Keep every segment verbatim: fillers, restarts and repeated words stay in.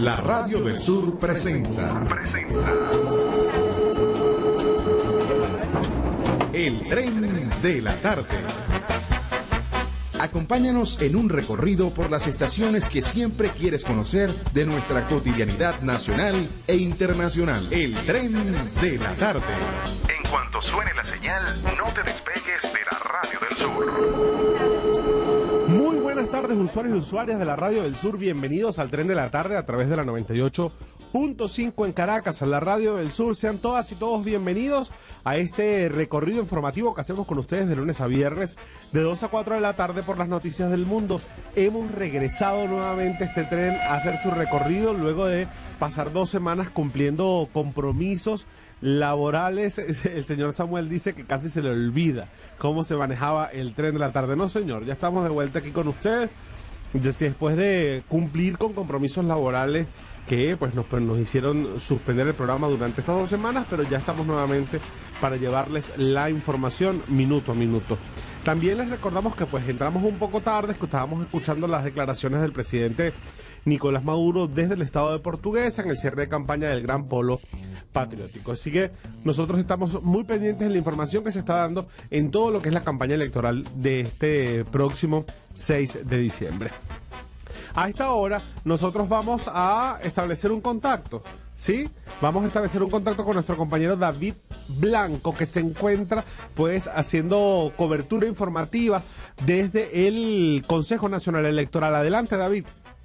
La Radio del Sur presenta. Presenta. El tren de la tarde. Acompáñanos en un recorrido por las estaciones que siempre quieres conocer de nuestra cotidianidad nacional e internacional. El tren de la tarde. En cuanto suene la señal, no te despegues de la Radio del Sur. Muy buenas tardes, usuarios y usuarias de la Radio del Sur. Bienvenidos al tren de la tarde a través de la noventa y ocho punto cinco en Caracas, a la Radio del Sur. Sean todas y todos bienvenidos a este recorrido informativo que hacemos con ustedes de lunes a viernes de dos a cuatro de la tarde por las noticias del mundo. Hemos regresado nuevamente a este tren a hacer su recorrido luego de pasar dos semanas cumpliendo compromisos laborales. El señor Samuel dice que casi se le olvida cómo se manejaba el tren de la tarde. No, señor, ya estamos de vuelta aquí con ustedes después de cumplir con compromisos laborales que pues nos, pues, nos hicieron suspender el programa durante estas dos semanas, pero ya estamos nuevamente para llevarles la información minuto a minuto. También les recordamos que pues entramos un poco tarde, que estábamos escuchando las declaraciones del presidente Nicolás Maduro desde el estado de Portuguesa en el cierre de campaña del Gran Polo Patriótico. Así que nosotros estamos muy pendientes de la información que se está dando en todo lo que es la campaña electoral de este próximo seis de diciembre. A esta hora nosotros vamos a establecer un contacto, ¿sí? Vamos a establecer un contacto con nuestro compañero David Blanco, que se encuentra pues haciendo cobertura informativa desde el Consejo Nacional Electoral. Adelante, David.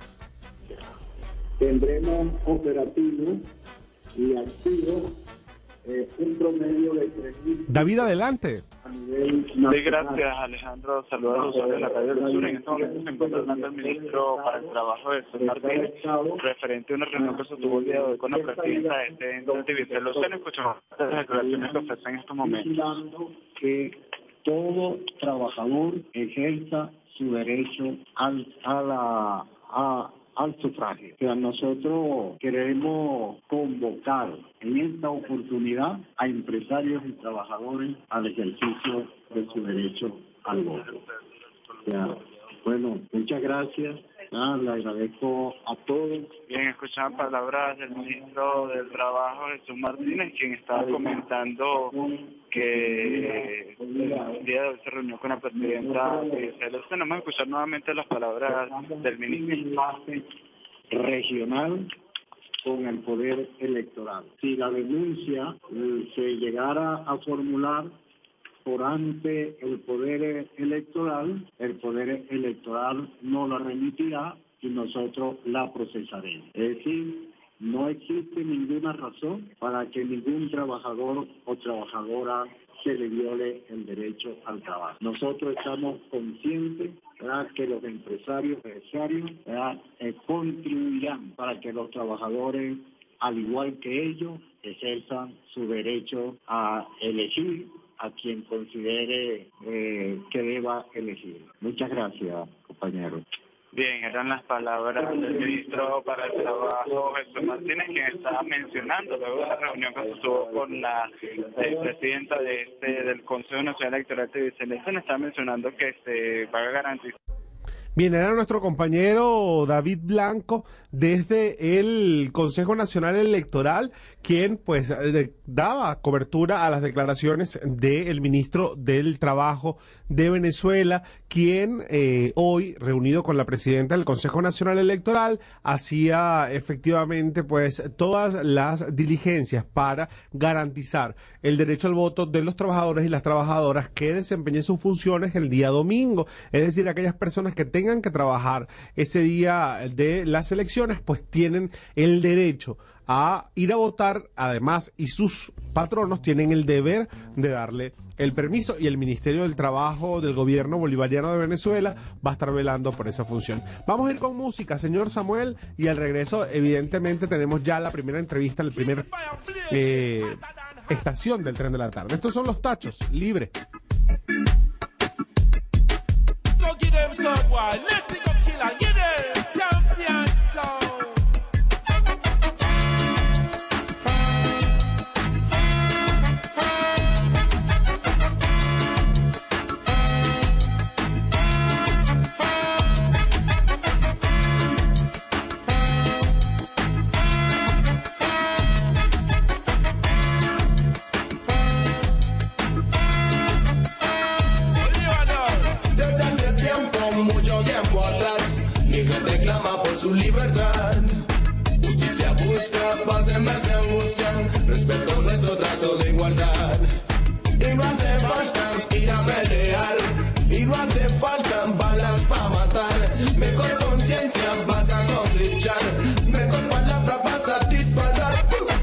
Tendremos operativo y activo eh, un promedio de tres mil. David, adelante. Sí, gracias, Alejandro. Saludos a los usuarios de la Radio del Sur. En este momento se encuentra hablando el ministro para el Trabajo de Jesús Martínez, referente a una reunión que se tuvo el día de hoy con la presidenta de este ente de Vicente Lozano. Escuchamos las declaraciones que ofrecen en estos momentos. Que todo trabajador ejerza su derecho al, a la... A, al sufragio. O sea, nosotros queremos convocar en esta oportunidad a empresarios y trabajadores al ejercicio de su derecho al voto. O sea, bueno, muchas gracias. Ah, le agradezco a todos. Bien, escuchamos palabras del ministro del Trabajo, Jesús Martínez, quien estaba comentando que el día de hoy se reunió con la presidenta de Celeste. Vamos a escuchar nuevamente las palabras del ministro. Regional con el poder electoral. Si la denuncia eh, se llegara a formular por ante el poder electoral, el poder electoral no la remitirá y nosotros la procesaremos. Es decir, no existe ninguna razón para que ningún trabajador o trabajadora se le viole el derecho al trabajo. Nosotros estamos conscientes, ¿verdad?, que los empresarios empresarios eh, contribuirán para que los trabajadores, al igual que ellos, ejerzan su derecho a elegir a quien considere eh, que deba elegir. Muchas gracias, compañeros. Bien, eran las palabras del ministro para el Trabajo, Jesús Martínez, quien estaba mencionando luego de la reunión que se tuvo con la eh, presidenta de este del Consejo Nacional Electoral de Vicente. Estaba mencionando que se va a garantizar. Bien, era nuestro compañero David Blanco desde el Consejo Nacional Electoral, quien pues eh, daba cobertura a las declaraciones del ministro del Trabajo de Venezuela, quien eh, hoy, reunido con la presidenta del Consejo Nacional Electoral, hacía efectivamente pues todas las diligencias para garantizar el derecho al voto de los trabajadores y las trabajadoras que desempeñen sus funciones el día domingo, es decir, aquellas personas que tengan que trabajar ese día de las elecciones, pues tienen el derecho a ir a votar, además, y sus patronos tienen el deber de darle el permiso, y el Ministerio del Trabajo del Gobierno Bolivariano de Venezuela va a estar velando por esa función. Vamos a ir con música, señor Samuel, y al regreso, evidentemente, tenemos ya la primera entrevista, la primera eh, estación del tren de la tarde. Estos son los Tachos, libre. hace falta balas para matar. Mejor conciencia vas a cosechar. Mejor palabra vas a disparar.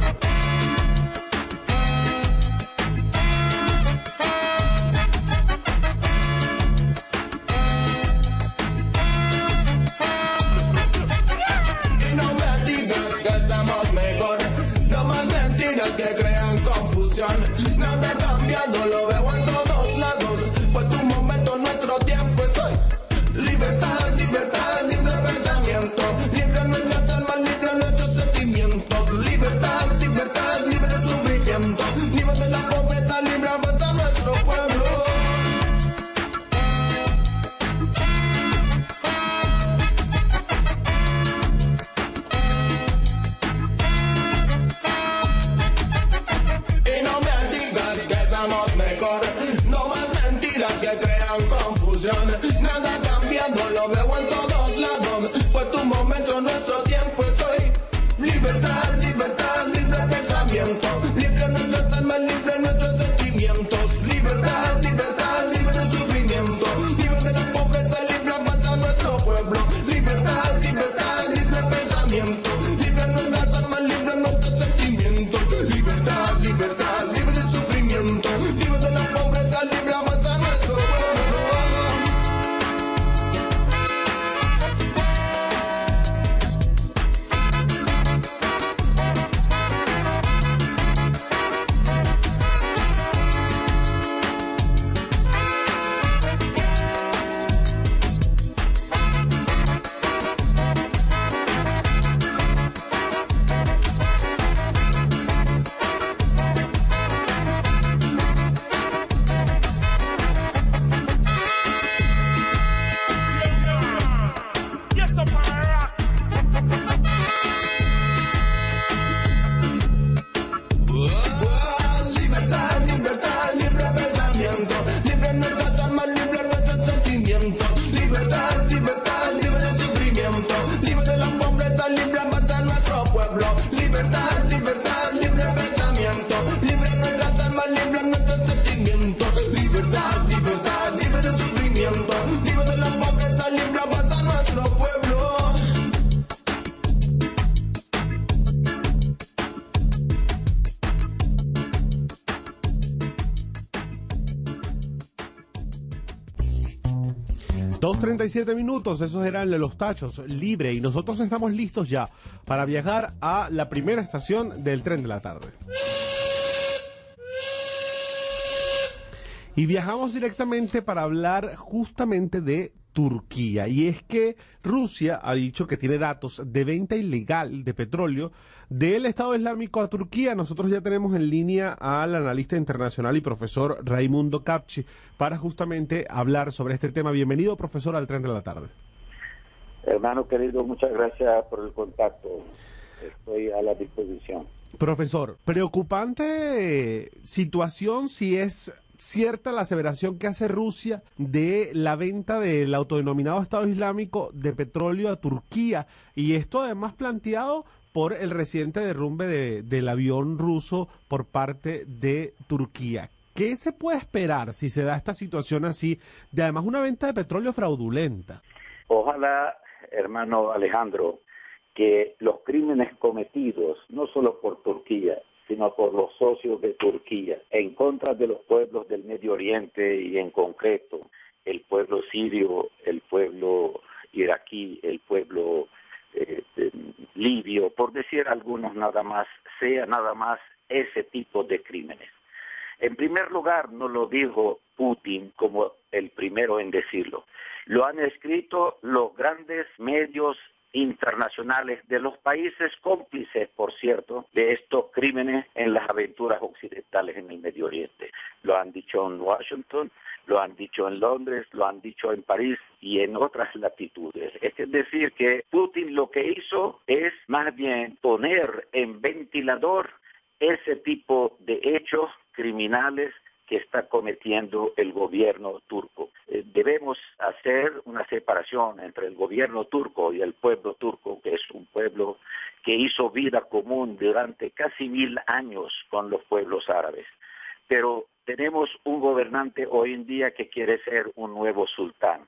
Y no me digas que estamos mejor. No más mentiras que crean confusión. Nada cambiando, lo veo en todos lados. Fue tu momento, nuestro tiempo, estoy. Libertad, libertad, libre pensamiento. Libre nuestras almas, libre nuestros sentimientos. Libertad, libertad, libre sufrimiento. Libre de la pobreza, libre avanza nuestro pueblo. Y no me digas que estamos mejor. No más mentiras que crean confusión. Nada cambiando, lo veo en todos lados. Fue tu momento, nuestro tiempo es hoy. Libertad, libertad, libre pensamiento. Libre nuestras almas, libre nuestros sentimientos. Libertad, libertad, libre de sufrimiento. Libre de la pobreza, libre avanza nuestro pueblo. Libertad, libertad, libre pensamiento. Libre nuestras almas, libre nuestros sentimientos. Libertad, libertad, libre de sufrimiento. Libre de la pobreza, libre avanza nuestro pueblo. Libertad, libertad, libre pensamiento. Libre nuestras almas, libre nuestros sentimientos. Libertad, libertad, libre de sufrimiento. Libre de la pobreza, libre avanza nuestro pueblo. Libertad, libertad, libre pensamiento. Libre nuestras almas, libre nuestros sentimientos. Libertad, libertad, libre de sufrimiento. Libre de la pobreza, libre avanza nuestro pueblo. dos treinta y siete minutos, esos eran los tachos, libre, y nosotros estamos listos ya para viajar a la primera estación del tren de la tarde. Y viajamos directamente para hablar justamente de Turquía. Y es que Rusia ha dicho que tiene datos de venta ilegal de petróleo del Estado Islámico a Turquía. Nosotros ya tenemos en línea al analista internacional y profesor Raimundo Capchi para justamente hablar sobre este tema. Bienvenido, profesor, al Tren de la Tarde. Hermano querido, muchas gracias por el contacto. Estoy a la disposición. Profesor, preocupante situación si es cierta la aseveración que hace Rusia de la venta del autodenominado Estado Islámico de petróleo a Turquía, y esto además planteado por el reciente derrumbe de, del avión ruso por parte de Turquía. ¿Qué se puede esperar si se da esta situación así, de además una venta de petróleo fraudulenta? Ojalá, hermano Alejandro, que los crímenes cometidos, no solo por Turquía, sino por los socios de Turquía, en contra de los pueblos del Medio Oriente y en concreto el pueblo sirio, el pueblo iraquí, el pueblo eh, eh, libio, por decir algunos nada más, sea nada más ese tipo de crímenes. En primer lugar, no lo dijo Putin como el primero en decirlo. Lo han escrito los grandes medios internacionales de los países cómplices, por cierto, de estos crímenes en las aventuras occidentales en el Medio Oriente. Lo han dicho en Washington, lo han dicho en Londres, lo han dicho en París y en otras latitudes. Es decir, que Putin lo que hizo es más bien poner en ventilador ese tipo de hechos criminales que está cometiendo el gobierno turco. Eh, debemos hacer una separación entre el gobierno turco y el pueblo turco, que es un pueblo que hizo vida común durante casi mil años con los pueblos árabes. Pero tenemos un gobernante hoy en día que quiere ser un nuevo sultán.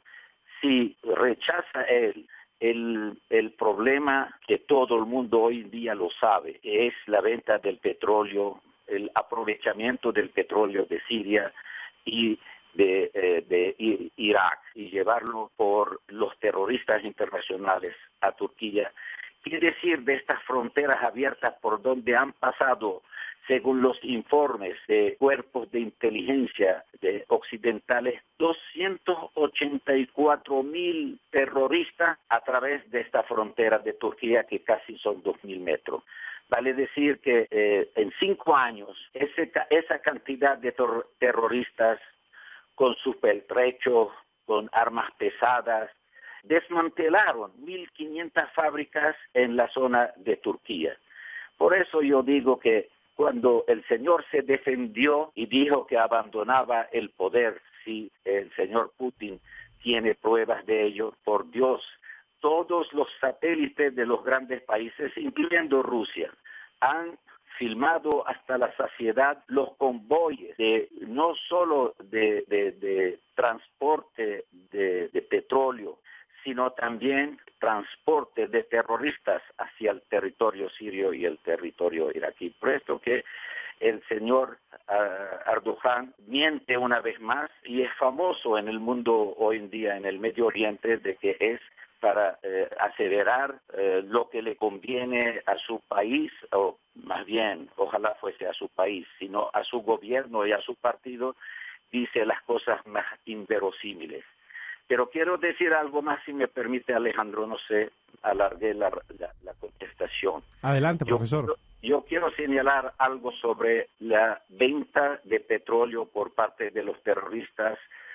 Si rechaza él el, el problema que todo el mundo hoy en día lo sabe, que es la venta del petróleo, el aprovechamiento del petróleo de Siria y de, eh, de Irak, y llevarlo por los terroristas internacionales a Turquía, quiere decir de estas fronteras abiertas por donde han pasado, según los informes de cuerpos de inteligencia de occidentales, doscientos ochenta y cuatro mil terroristas a través de esta frontera de Turquía, que casi son dos mil metros. Vale decir que eh, en cinco años ese, esa cantidad de ter- terroristas con sus pertrechos, con armas pesadas, desmantelaron mil quinientas fábricas en la zona de Turquía. Por eso yo digo que cuando el señor se defendió y dijo que abandonaba el poder, si el señor Putin tiene pruebas de ello, por Dios, todos los satélites de los grandes países, incluyendo Rusia, han filmado hasta la saciedad los convoyes, de, no solo de, de, de transporte de, de petróleo, sino también transporte de terroristas hacia el territorio sirio y el territorio iraquí. Por esto que el señor uh, Erdogan miente una vez más, y es famoso en el mundo hoy en día, en el Medio Oriente, de que es para eh, aseverar eh, lo que le conviene a su país, o más bien, ojalá fuese a su país, sino a su gobierno y a su partido, dice las cosas más inverosímiles. Pero quiero decir algo más, si me permite, Alejandro, no sé, alargué la, la, la contestación. Adelante, yo, profesor. Yo, yo quiero señalar algo sobre la venta de petróleo por parte de los terroristas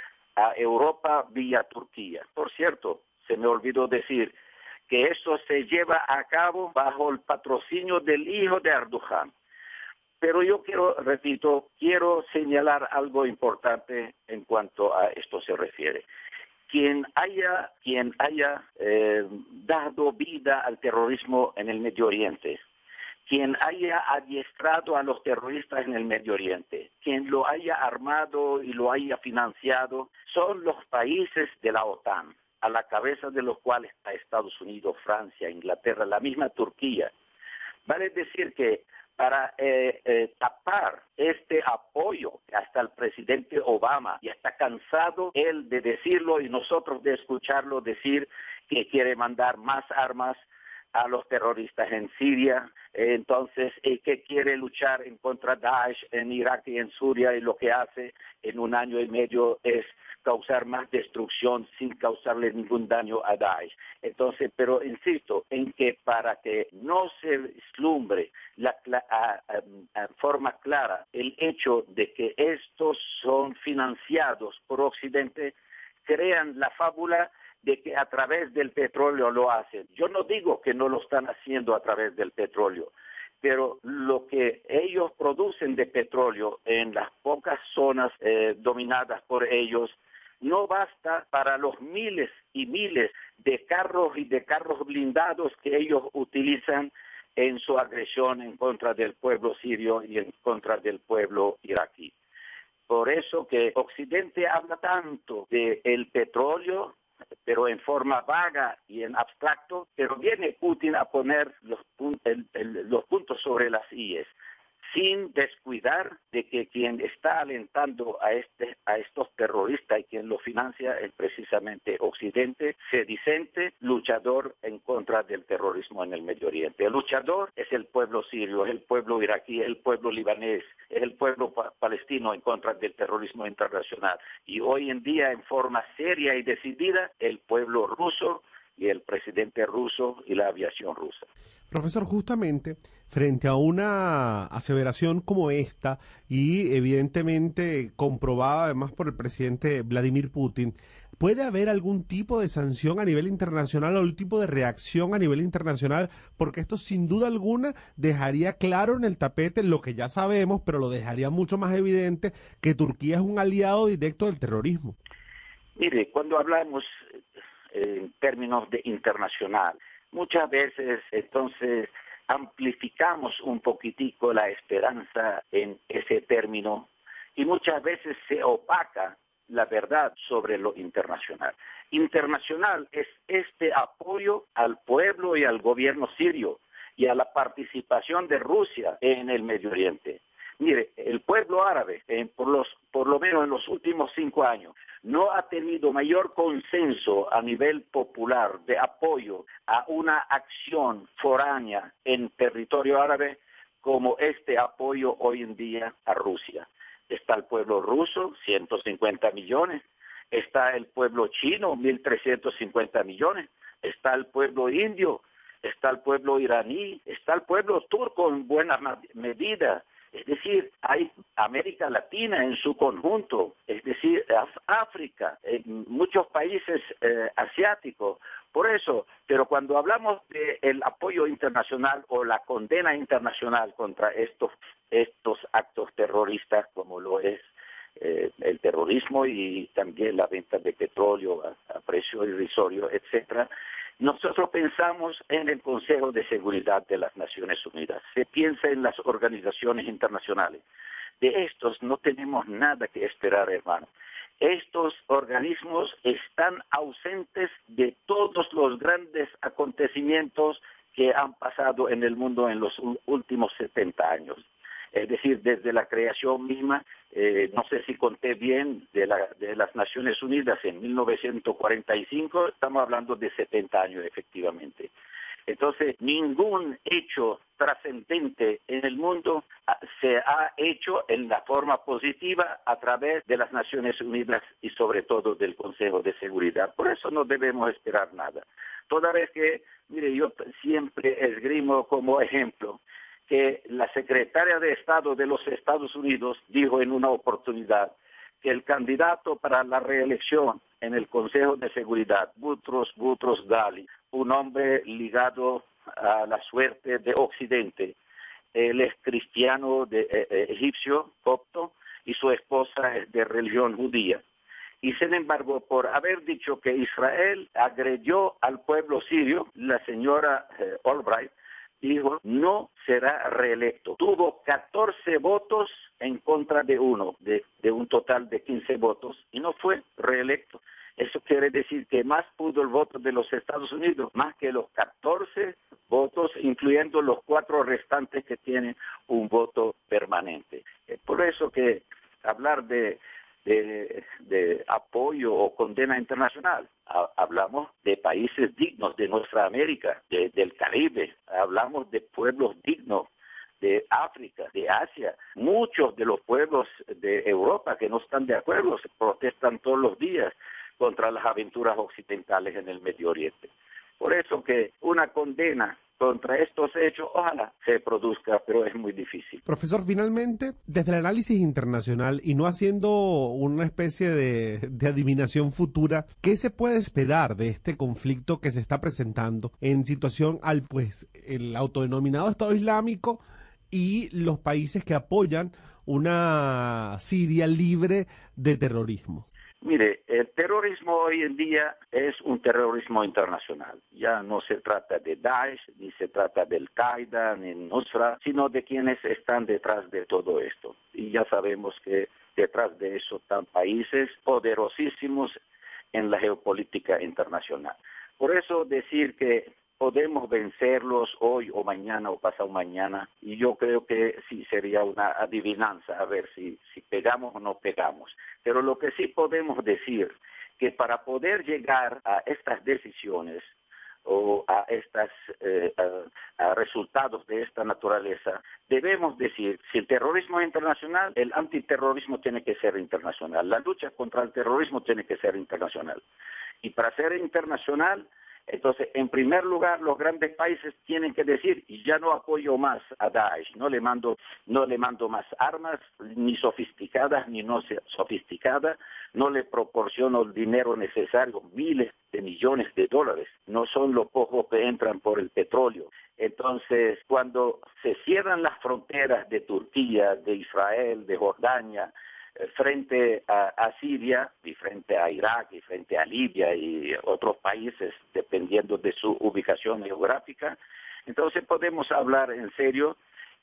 a Europa vía Turquía. Por cierto, se me olvidó decir que eso se lleva a cabo bajo el patrocinio del hijo de Erdogan. Pero yo quiero, repito, quiero señalar algo importante en cuanto a esto se refiere. Quien haya, quien haya eh, dado vida al terrorismo en el Medio Oriente, quien haya adiestrado a los terroristas en el Medio Oriente, quien lo haya armado y lo haya financiado, son los países de la OTAN, a la cabeza de los cuales está Estados Unidos, Francia, Inglaterra, la misma Turquía. Vale decir que para eh, eh, tapar este apoyo hasta el presidente Obama, y está cansado él de decirlo y nosotros de escucharlo decir que quiere mandar más armas a los terroristas en Siria, eh, entonces eh, que quiere luchar en contra de Daesh en Irak y en Siria, y lo que hace en un año y medio es causar más destrucción sin causarle ningún daño a Daesh. Entonces, pero insisto en que para que no se vislumbre la, la a, a, a forma clara el hecho de que estos son financiados por Occidente, crean la fábula de que a través del petróleo lo hacen. Yo no digo que no lo están haciendo a través del petróleo, pero lo que ellos producen de petróleo en las pocas zonas eh, dominadas por ellos no basta para los miles y miles de carros y de carros blindados que ellos utilizan en su agresión en contra del pueblo sirio y en contra del pueblo iraquí. Por eso que Occidente habla tanto del petróleo, pero en forma vaga y en abstracto, pero viene Putin a poner los, el, el, los puntos sobre las íes, sin descuidar de que quien está alentando a este a estos terroristas y quien lo financia es precisamente Occidente, sedicente, luchador en contra del terrorismo en el Medio Oriente. El luchador es el pueblo sirio, es el pueblo iraquí, es el pueblo libanés, es el pueblo pa- palestino en contra del terrorismo internacional. Y hoy en día, en forma seria y decidida, el pueblo ruso y el presidente ruso y la aviación rusa. Profesor, justamente frente a una aseveración como esta, y evidentemente comprobada además por el presidente Vladimir Putin, ¿puede haber algún tipo de sanción a nivel internacional o algún tipo de reacción a nivel internacional? Porque esto sin duda alguna dejaría claro en el tapete lo que ya sabemos, pero lo dejaría mucho más evidente que Turquía es un aliado directo del terrorismo. Mire, cuando hablamos en términos de internacional, muchas veces entonces amplificamos un poquitico la esperanza en ese término y muchas veces se opaca la verdad sobre lo internacional. Internacional es este apoyo al pueblo y al gobierno sirio y a la participación de Rusia en el Medio Oriente. Mire, el pueblo árabe, eh, por, los, por lo menos en los últimos cinco años, no ha tenido mayor consenso a nivel popular de apoyo a una acción foránea en territorio árabe como este apoyo hoy en día a Rusia. Está el pueblo ruso, ciento cincuenta millones, está el pueblo chino, mil trescientos cincuenta millones, está el pueblo indio, está el pueblo iraní, está el pueblo turco en buena medida. Es decir, hay América Latina en su conjunto, es decir, África, en muchos países eh, asiáticos. Por eso, pero cuando hablamos del apoyo internacional o la condena internacional contra estos, estos actos terroristas, como lo es eh, el terrorismo y también la venta de petróleo a, a precio irrisorio, etcétera, nosotros pensamos en el Consejo de Seguridad de las Naciones Unidas. Se piensa en las organizaciones internacionales. De estos no tenemos nada que esperar, hermano. Estos organismos están ausentes de todos los grandes acontecimientos que han pasado en el mundo en los últimos setenta años. Es decir, desde la creación misma, eh, no sé si conté bien, de, la, de las Naciones Unidas en mil novecientos cuarenta y cinco, estamos hablando de setenta años efectivamente. Entonces, ningún hecho trascendente en el mundo se ha hecho en la forma positiva a través de las Naciones Unidas y sobre todo del Consejo de Seguridad. Por eso no debemos esperar nada. Toda vez que, mire, yo siempre esgrimo como ejemplo que la secretaria de Estado de los Estados Unidos dijo en una oportunidad que el candidato para la reelección en el Consejo de Seguridad, Boutros Boutros Ghali, un hombre ligado a la suerte de Occidente, él es cristiano de, eh, egipcio, copto, y su esposa es de religión judía. Y sin embargo, por haber dicho que Israel agredió al pueblo sirio, la señora eh, Albright dijo, no será reelecto. Tuvo catorce votos en contra de uno, de, de un total de quince votos, y no fue reelecto. Eso quiere decir que más pudo el voto de los Estados Unidos, más que los catorce votos, incluyendo los cuatro restantes que tienen un voto permanente. Es por eso que hablar de De, de apoyo o condena internacional. Hablamos de países dignos de nuestra América, de, del Caribe, hablamos de pueblos dignos de África, de Asia. Muchos de los pueblos de Europa que no están de acuerdo se protestan todos los días contra las aventuras occidentales en el Medio Oriente. Por eso que una condena contra estos hechos, ojalá se produzca, pero es muy difícil. Profesor, finalmente, desde el análisis internacional y no haciendo una especie de, de adivinación futura, ¿qué se puede esperar de este conflicto que se está presentando en situación al, pues, el autodenominado Estado Islámico y los países que apoyan una Siria libre de terrorismo? Mire, el terrorismo hoy en día es un terrorismo internacional. Ya no se trata de Daesh, ni se trata de Al-Qaeda, ni Nusra, sino de quienes están detrás de todo esto. Y ya sabemos que detrás de eso están países poderosísimos en la geopolítica internacional. Por eso decir que podemos vencerlos hoy o mañana o pasado mañana, y yo creo que sí sería una adivinanza, a ver si, si pegamos o no pegamos. Pero lo que sí podemos decir, que para poder llegar a estas decisiones o a estos eh, a, a resultados de esta naturaleza, debemos decir, si el terrorismo es internacional, el antiterrorismo tiene que ser internacional, la lucha contra el terrorismo tiene que ser internacional. Y para ser internacional, entonces, en primer lugar, los grandes países tienen que decir, y ya no apoyo más a Daesh, no le mando, no le mando más armas, ni sofisticadas ni no sofisticadas, no le proporciono el dinero necesario, miles de millones de dólares, no son los pocos que entran por el petróleo. Entonces, cuando se cierran las fronteras de Turquía, de Israel, de Jordania, frente a, a Siria y frente a Irak y frente a Libia y otros países dependiendo de su ubicación geográfica, entonces podemos hablar en serio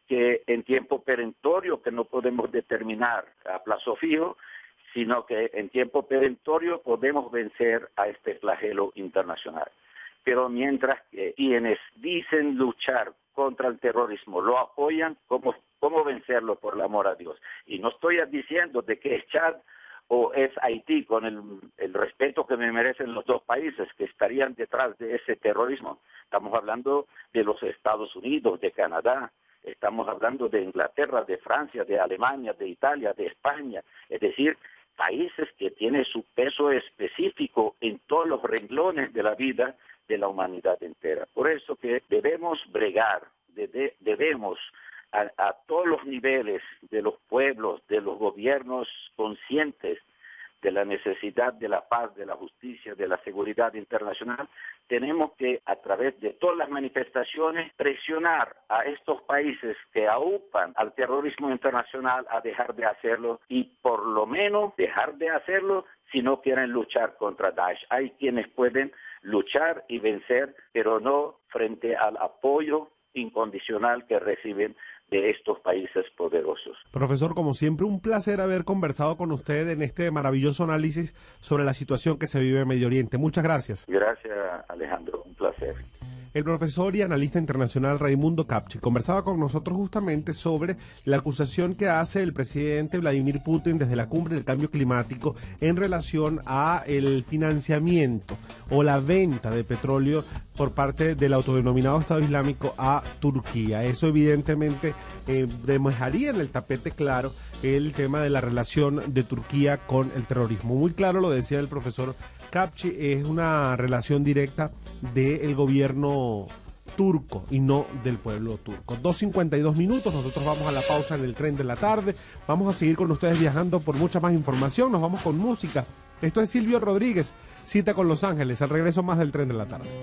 que en tiempo perentorio, que no podemos determinar a plazo fijo, sino que en tiempo perentorio podemos vencer a este flagelo internacional. Pero mientras que quienes dicen luchar contra el terrorismo lo apoyan, ¿cómo, cómo vencerlo, por el amor a Dios? Y no estoy diciendo de que es Chad o es Haití, con el, el respeto que me merecen los dos países que estarían detrás de ese terrorismo. Estamos hablando de los Estados Unidos, de Canadá, estamos hablando de Inglaterra, de Francia, de Alemania, de Italia, de España, es decir, países que tienen su peso específico en todos los renglones de la vida de la humanidad entera. Por eso que debemos bregar, debe, debemos a, a todos los niveles de los pueblos, de los gobiernos conscientes de la necesidad de la paz, de la justicia, de la seguridad internacional, tenemos que, a través de todas las manifestaciones, presionar a estos países que aupan al terrorismo internacional a dejar de hacerlo y por lo menos dejar de hacerlo si no quieren luchar contra Daesh. Hay quienes pueden luchar y vencer, pero no frente al apoyo incondicional que reciben de estos países poderosos. Profesor, como siempre, un placer haber conversado con usted en este maravilloso análisis sobre la situación que se vive en Medio Oriente. Muchas gracias. Gracias, Alejandro. Un placer. El profesor y analista internacional Raimundo Capchi conversaba con nosotros justamente sobre la acusación que hace el presidente Vladimir Putin desde la cumbre del cambio climático en relación a el financiamiento o la venta de petróleo por parte del autodenominado Estado Islámico a Turquía. Eso evidentemente eh, dejaría en el tapete claro el tema de la relación de Turquía con el terrorismo. Muy claro lo decía el profesor Capchi, es una relación directa del gobierno turco y no del pueblo turco. dos cincuenta y dos minutos, nosotros vamos a la pausa en el tren de la tarde, vamos a seguir con ustedes viajando por mucha más información, nos vamos con música. Esto es Silvio Rodríguez, Cita con Los Ángeles, al regreso más del tren de la tarde.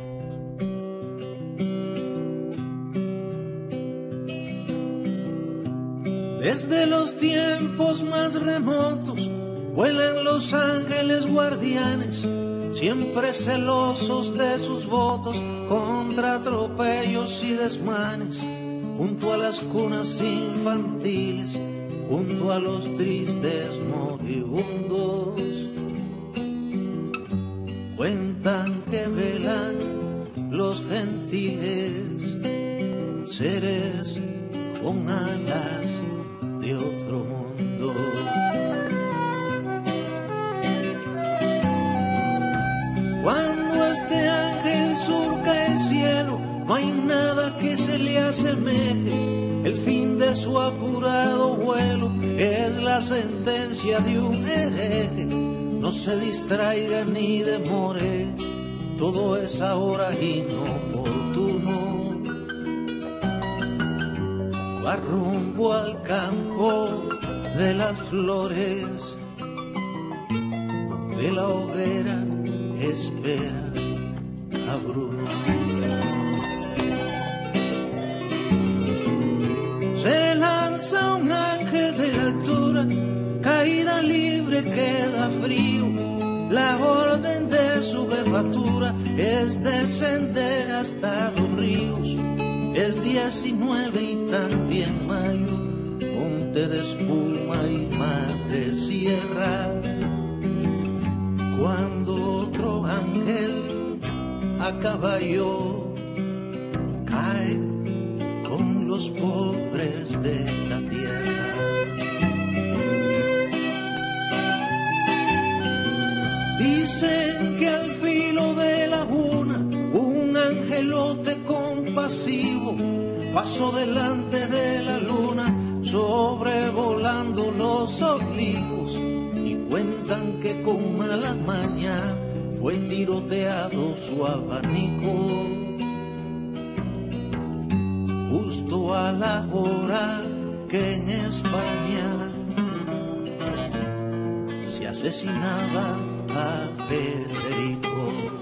Desde los tiempos más remotos vuelan los ángeles guardianes, siempre celosos de sus votos contra atropellos y desmanes, junto a las cunas infantiles, junto a los tristes moribundos. Cuentan que velan los gentiles, seres con alas de otro mundo. Cuando este ángel surca el cielo, no hay nada que se le asemeje. El fin de su apurado vuelo es la sentencia de un hereje. No se distraiga ni demore, todo es ahora inoportuno. Va rumbo al campo de las flores, donde la hoguera espera a Bruno. Se lanza un ángel de la altura, caída libre queda frío. La orden de su jefatura es descender hasta dos ríos. Es diecinueve y también mayo, monte de espuma y madre sierra. Cuando otro ángel a caballo cae con los pobres de la tierra. Dicen que al filo de la laguna un angelote compasivo pasó delante de la luna sobrevolando los olivos, y cuentan que con mala maña fue tiroteado su abanico justo a la hora que en España se asesinaba a Federico.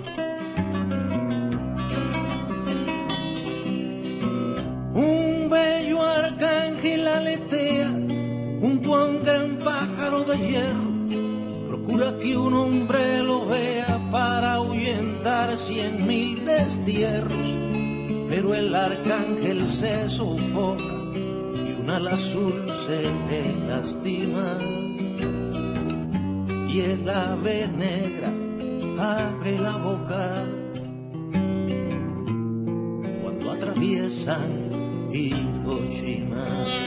Un bello arcángel aletea junto a un gran pájaro de hierro, procura que un hombre lo vea para ahuyentar cien mil destierros, pero el arcángel se sofoca luna al azul se le lastima y el ave negra abre la boca cuando atraviesan Hiroshima.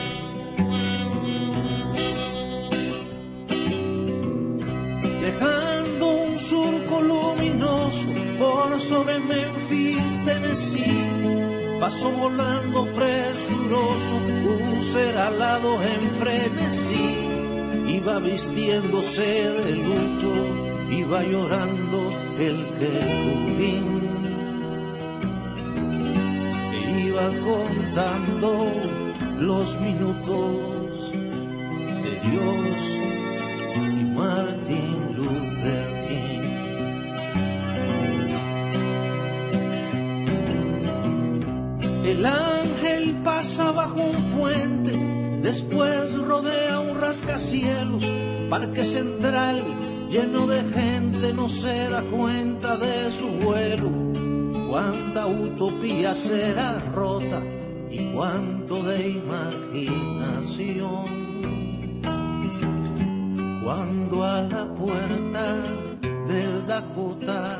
Dejando un surco luminoso por sobre Memphis, Tennessee, pasó volando presuroso un ser alado en frenesí. Iba vistiéndose de luto, iba llorando el querubín, e iba contando los minutos de Dios y Martin Luther King. El ángel pasa bajo un puente, después rodea un rascacielos, parque central lleno de gente, no se da cuenta de su vuelo. Cuánta utopía será rota y cuánto de imaginación, cuando a la puerta del Dakota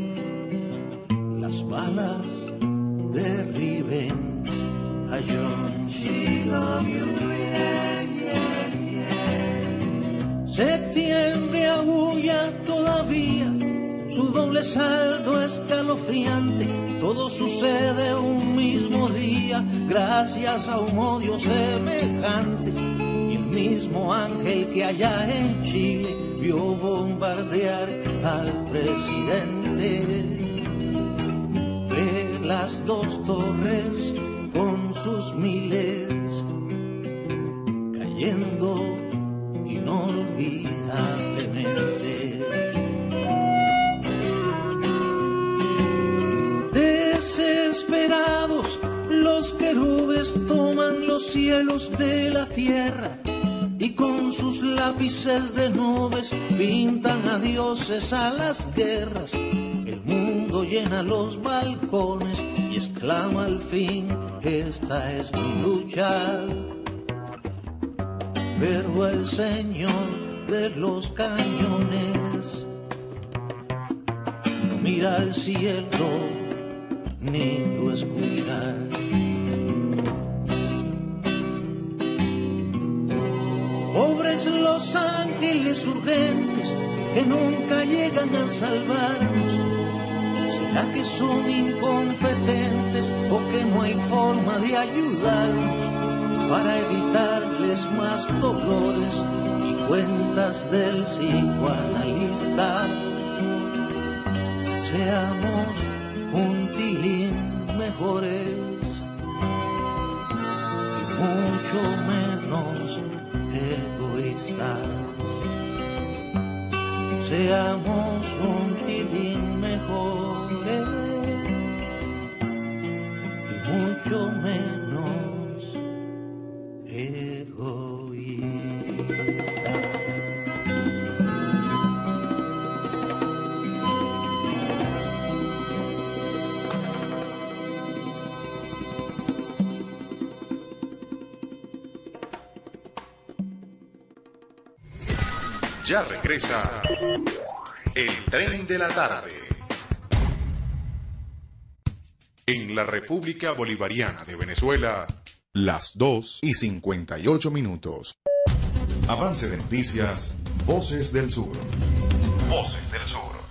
las balas derriben a John. She love you, yeah, yeah, yeah. Septiembre aúlla todavía, su doble saldo escalofriante. Todo sucede un mismo día, gracias a un odio semejante. Y el mismo ángel que allá en Chile vio bombardear al presidente. Ve las dos torres con sus miles cayendo inolvidablemente. Desesperados, los querubes toman los cielos de la tierra y con sus lápices de nubes pintan a dioses a las guerras. El mundo llena los balcones y exclama al fin: esta es mi lucha. Pero el señor de los cañones no mira al cielo ni lo escucha. Pobres los ángeles urgentes que nunca llegan a salvarnos. ¿Será que son incompetentes o que no hay forma de ayudarnos para evitarles más dolores y cuentas del psicoanalista? Seamos un tilín mejores y mucho menos egoístas. Seamos un tilín mejores y mucho menos egoístas. Ya regresa el tren de la tarde. En la República Bolivariana de Venezuela, las dos y cincuenta y ocho minutos. Avance de noticias, Voces del Sur. Voces del Sur.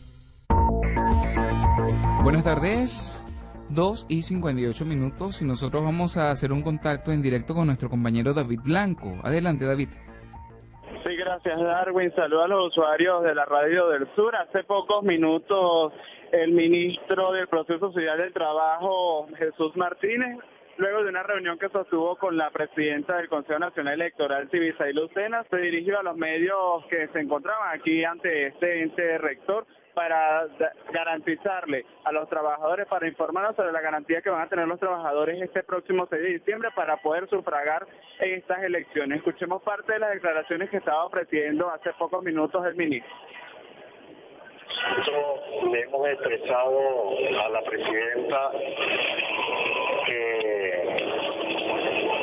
Buenas tardes, dos y cincuenta y ocho minutos, y nosotros vamos a hacer un contacto en directo con nuestro compañero David Blanco. Adelante, David. Sí, gracias, Darwin. Saludos a los usuarios de la Radio del Sur. Hace pocos minutos el ministro del Proceso Social del Trabajo, Jesús Martínez, luego de una reunión que sostuvo con la presidenta del Consejo Nacional Electoral, Civisaí Lucena, se dirigió a los medios que se encontraban aquí ante este ente rector para garantizarle a los trabajadores, para informarnos sobre la garantía que van a tener los trabajadores este próximo seis de diciembre para poder sufragar en estas elecciones. Escuchemos parte de las declaraciones que estaba ofreciendo hace pocos minutos el ministro. Nosotros le hemos expresado a la presidenta que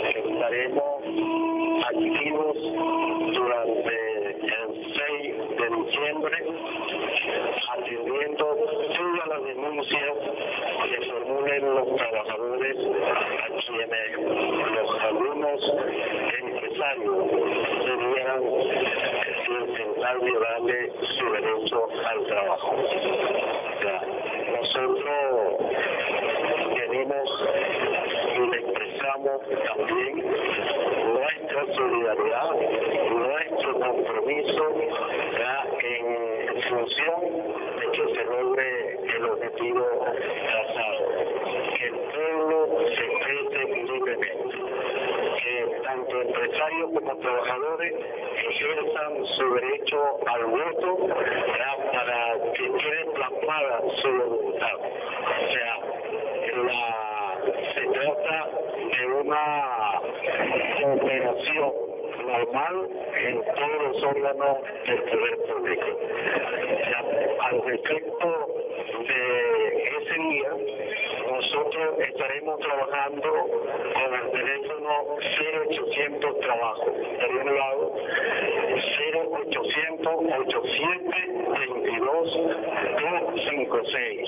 estaremos activos durante el seis de diciembre, atendiendo todas las denuncias que formulen los trabajadores a quienes los algunos empresarios debieran intentar violarle su derecho al trabajo. O sea, nosotros venimos y le expresamos también nuestra solidaridad, nuestro compromiso ya en función de que se logre el objetivo trazado, que el pueblo se exprese libremente, que tanto empresarios como trabajadores ejerzan su derecho al voto ya, para que quede plasmada su voluntad. O sea, la, se trata de una operación normal en todos los órganos del poder público. O sea, al respecto de ese día, nosotros estaremos trabajando con el teléfono cero ochocientos trabajo, por un lado, cero ochocientos ochenta y siete veintidós doscientos cincuenta y seis.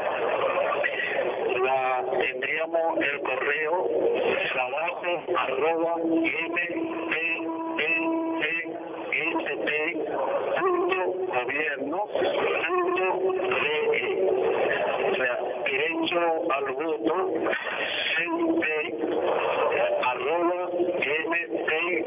La, tendríamos el correo trabajo arroba m p p s p punto gobierno punto d e. O sea, derecho al voto c p arroba m p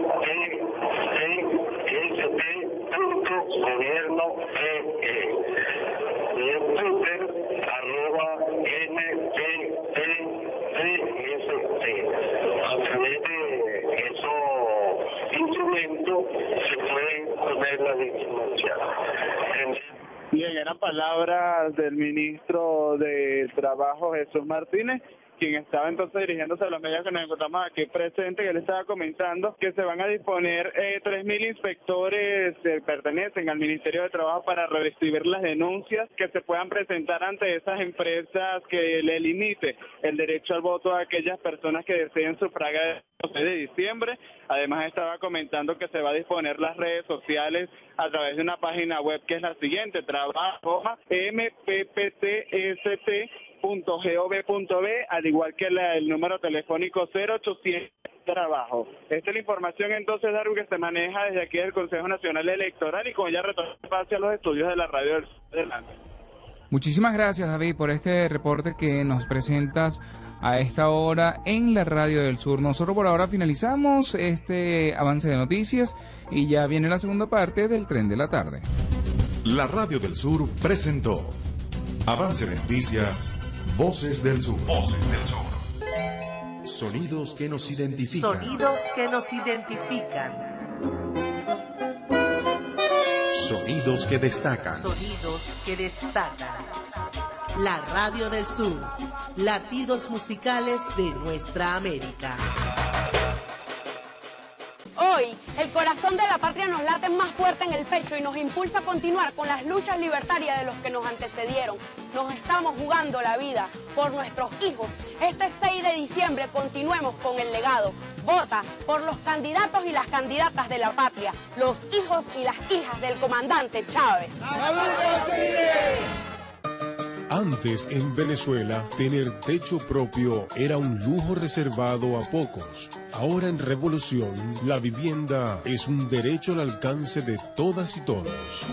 p s p punto gobierno d e. Y en Twitter arroba m p p s p. A través de esos instrumentos se pueden poner las denuncias. Bien, eran palabras del ministro de Trabajo, Jesús Martínez, quien estaba entonces dirigiéndose a los medios que nos encontramos aquí presentes, que él estaba comentando que se van a disponer eh, tres mil inspectores que pertenecen al Ministerio de Trabajo para recibir las denuncias que se puedan presentar ante esas empresas que le limite el derecho al voto a aquellas personas que deseen sufragar el doce de diciembre. Además estaba comentando que se va a disponer las redes sociales a través de una página web que es la siguiente, trabajo m p p t s t punto gov punto b, al igual que la, el número telefónico cero ochocientos trabajo. Esta es la información entonces, Darwin, que se maneja desde aquí del Consejo Nacional Electoral, y con ella retorno hacia los estudios de la radio del Adelante. Muchísimas gracias, David, por este reporte que nos presentas a esta hora en la Radio del Sur. Nosotros por ahora finalizamos este avance de noticias y ya viene la segunda parte del Tren de la Tarde. La Radio del Sur presentó Avance de Noticias, Voces del Sur. Voces del Sur. Sonidos que nos identifican. Sonidos que nos identifican. Sonidos que destacan. Sonidos que destacan. La Radio del Sur. Latidos musicales de nuestra América. Hoy, el corazón de la patria nos late más fuerte en el pecho y nos impulsa a continuar con las luchas libertarias de los que nos antecedieron. Nos estamos jugando la vida por nuestros hijos. Este seis de diciembre continuemos con el legado. Vota por los candidatos y las candidatas de la patria, los hijos y las hijas del comandante Chávez. Antes, en Venezuela, tener techo propio era un lujo reservado a pocos. Ahora, en Revolución, la vivienda es un derecho al alcance de todas y todos.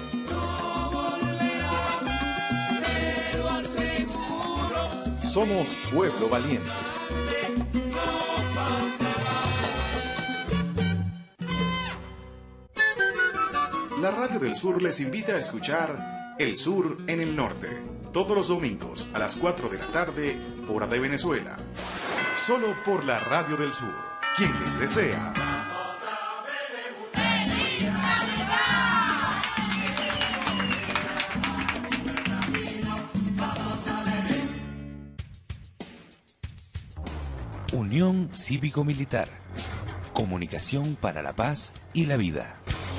Somos Pueblo Valiente. La Radio del Sur les invita a escuchar El Sur en el Norte, todos los domingos a las cuatro de la tarde, hora de Venezuela. Solo por la Radio del Sur. Quien les desea. Unión Cívico-Militar. Comunicación para la paz y la vida.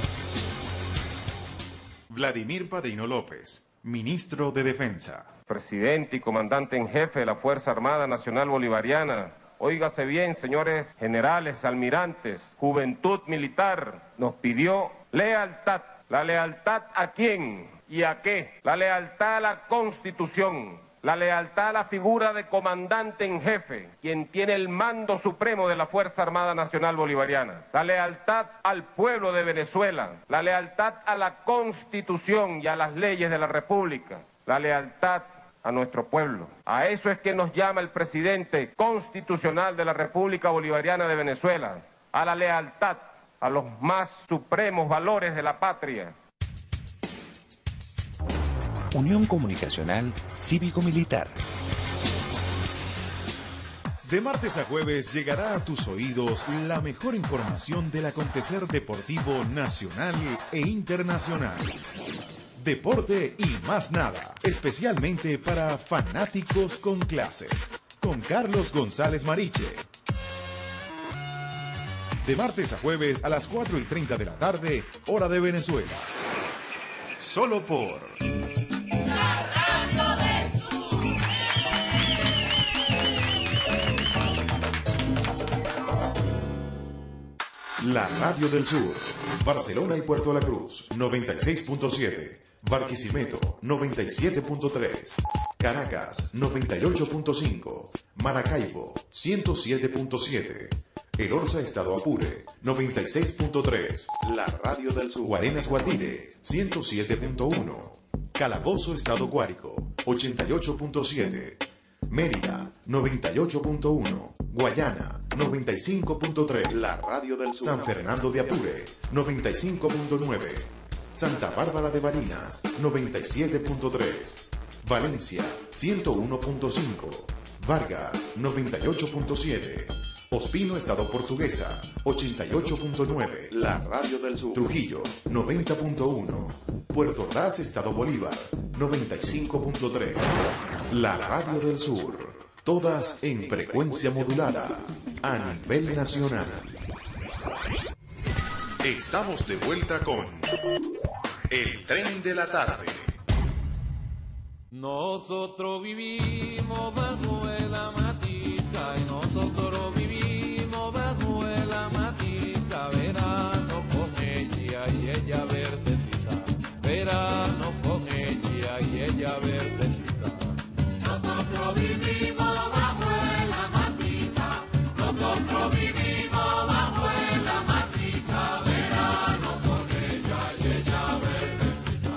Vladimir Padrino López, Ministro de Defensa. Presidente y comandante en jefe de la Fuerza Armada Nacional Bolivariana, óigase bien, señores generales, almirantes, juventud militar, nos pidió lealtad. ¿La lealtad a quién y a qué? La lealtad a la Constitución, la lealtad a la figura de comandante en jefe, quien tiene el mando supremo de la Fuerza Armada Nacional Bolivariana, la lealtad al pueblo de Venezuela, la lealtad a la Constitución y a las leyes de la República, la lealtad a nuestro pueblo. A eso es que nos llama el presidente constitucional de la República Bolivariana de Venezuela, a la lealtad, a los más supremos valores de la patria. Unión Comunicacional Cívico-Militar. De martes a jueves llegará a tus oídos la mejor información del acontecer deportivo nacional e internacional. Deporte y más nada, especialmente para fanáticos con clase, con Carlos González Mariche. De martes a jueves a las cuatro y treinta de la tarde, hora de Venezuela. Solo por La Radio del Sur. La Radio del Sur. Barcelona y Puerto La Cruz, noventa y seis punto siete. Barquisimeto, noventa y siete punto tres. Caracas, noventa y ocho punto cinco. Maracaibo, ciento siete punto siete. El Orza, Estado Apure, noventa y seis punto tres. La Radio del Sur. Guarenas, Guatire, ciento siete punto uno. Calabozo, Estado Guárico, ochenta y ocho punto siete. Mérida, noventa y ocho punto uno. Guayana, noventa y cinco punto tres. La Radio del Sur. San Fernando de Apure, noventa y cinco punto nueve. Santa Bárbara de Barinas, noventa y siete punto tres. Valencia, ciento uno punto cinco. Vargas, noventa y ocho punto siete. Ospino, Estado Portuguesa, ochenta y ocho punto nueve. La Radio del Sur. Trujillo, noventa punto uno. Puerto Ordaz, Estado Bolívar, noventa y cinco punto tres. La Radio del Sur. Todas en frecuencia modulada, a nivel nacional. Estamos de vuelta con El Tren de la Tarde. Nosotros vivimos bajo la matica y nosotros vivimos bajo la matica, verano con ella y ella verdecita, verano con ella y ella verdecita. Nosotros vivimos bajo la matica, nosotros vivimos bajo la matica, verano con ella y ella verdecita,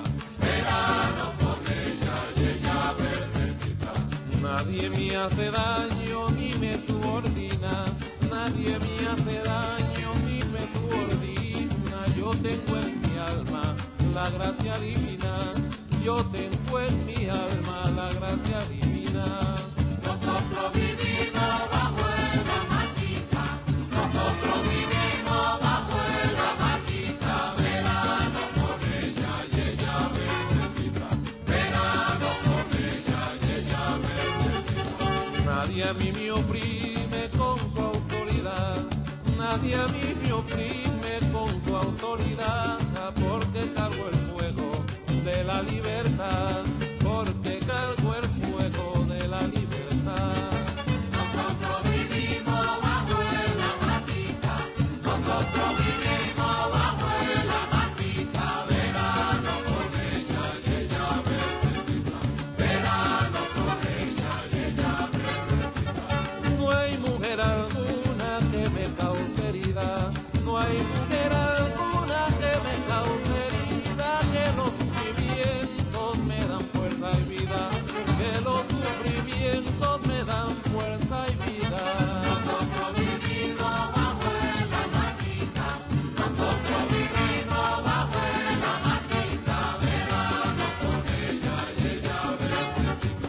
verano con ella y ella verdecita. Nadie me hace daño ni me subordina, nadie me hace daño ni me subordina. Yo tengo en mi alma la gracia divina, yo tengo en mi alma la gracia divina. Nosotros vivimos bajo la matica, nosotros vivimos bajo la matica, verano con ella y ella verdecita, verano con ella y ella verdecita. Nadie a mí me oprime con su autoridad, nadie a mí me oprime con su autoridad, porque cargo el fuego de la libertad, porque cargo el fuego de la libertad. Nosotros vivimos bajo la matica, nosotros vivimos bajo la matica, verano con ella y ella verdecita, verano con ella y ella verdecita. No hay mujer alguna que me cause herida, no hay mujer alguna que me cause herida, que los sufrimientos me dan fuerza y vida, que los sufrimientos me dan fuerza y vida. Nosotros vivimos bajo la matica, nosotros vivimos bajo la matica, verano con ella y ella verdecita,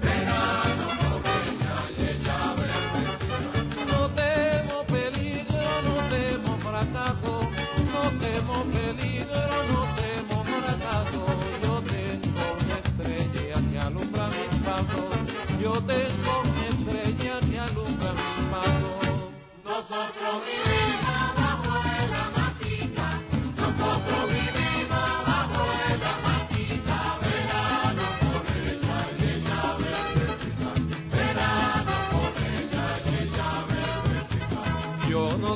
verano con ella y ella verdecita. No temo peligro, no temo fracaso, no temo peligro, no temo fracaso. Yo tengo una estrella que alumbra mis pasos, yo tengo una estrella que alumbra mis pasos. Nosotros vivimos bajo la matica, nosotros vivimos bajo la matica, verano con ella y ella verdecita, verano con ella y ella verdecita.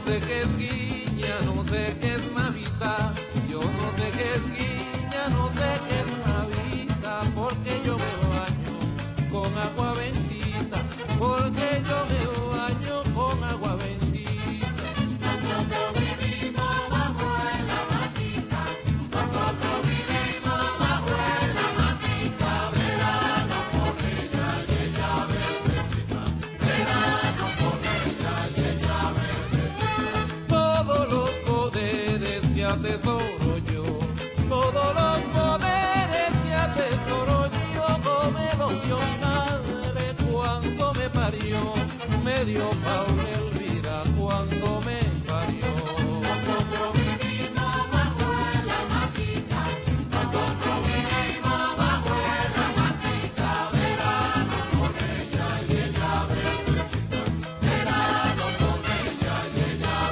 sé qué es guiña, no sé qué es mavita. Yo no sé qué es guiña, no sé qué es mavita, porque yo me baño con agua bendita, porque yo me baño con agua bendita. Nosotros vivimos bajo en la matica, nosotros vivimos bajo en la matica, verano con ella y ella verdecita, verano con ella y ella verdecita. Todos los poderes que atesoro yo, todos los poderes que atesoro yo, me los dio mi madre cuando me parió, me dio Paula Elvira cuando me parió. Nosotros vivimos bajo en la matica, nosotros vivimos bajo en la matica, verano con ella y ella verdecita, verano con ella y ella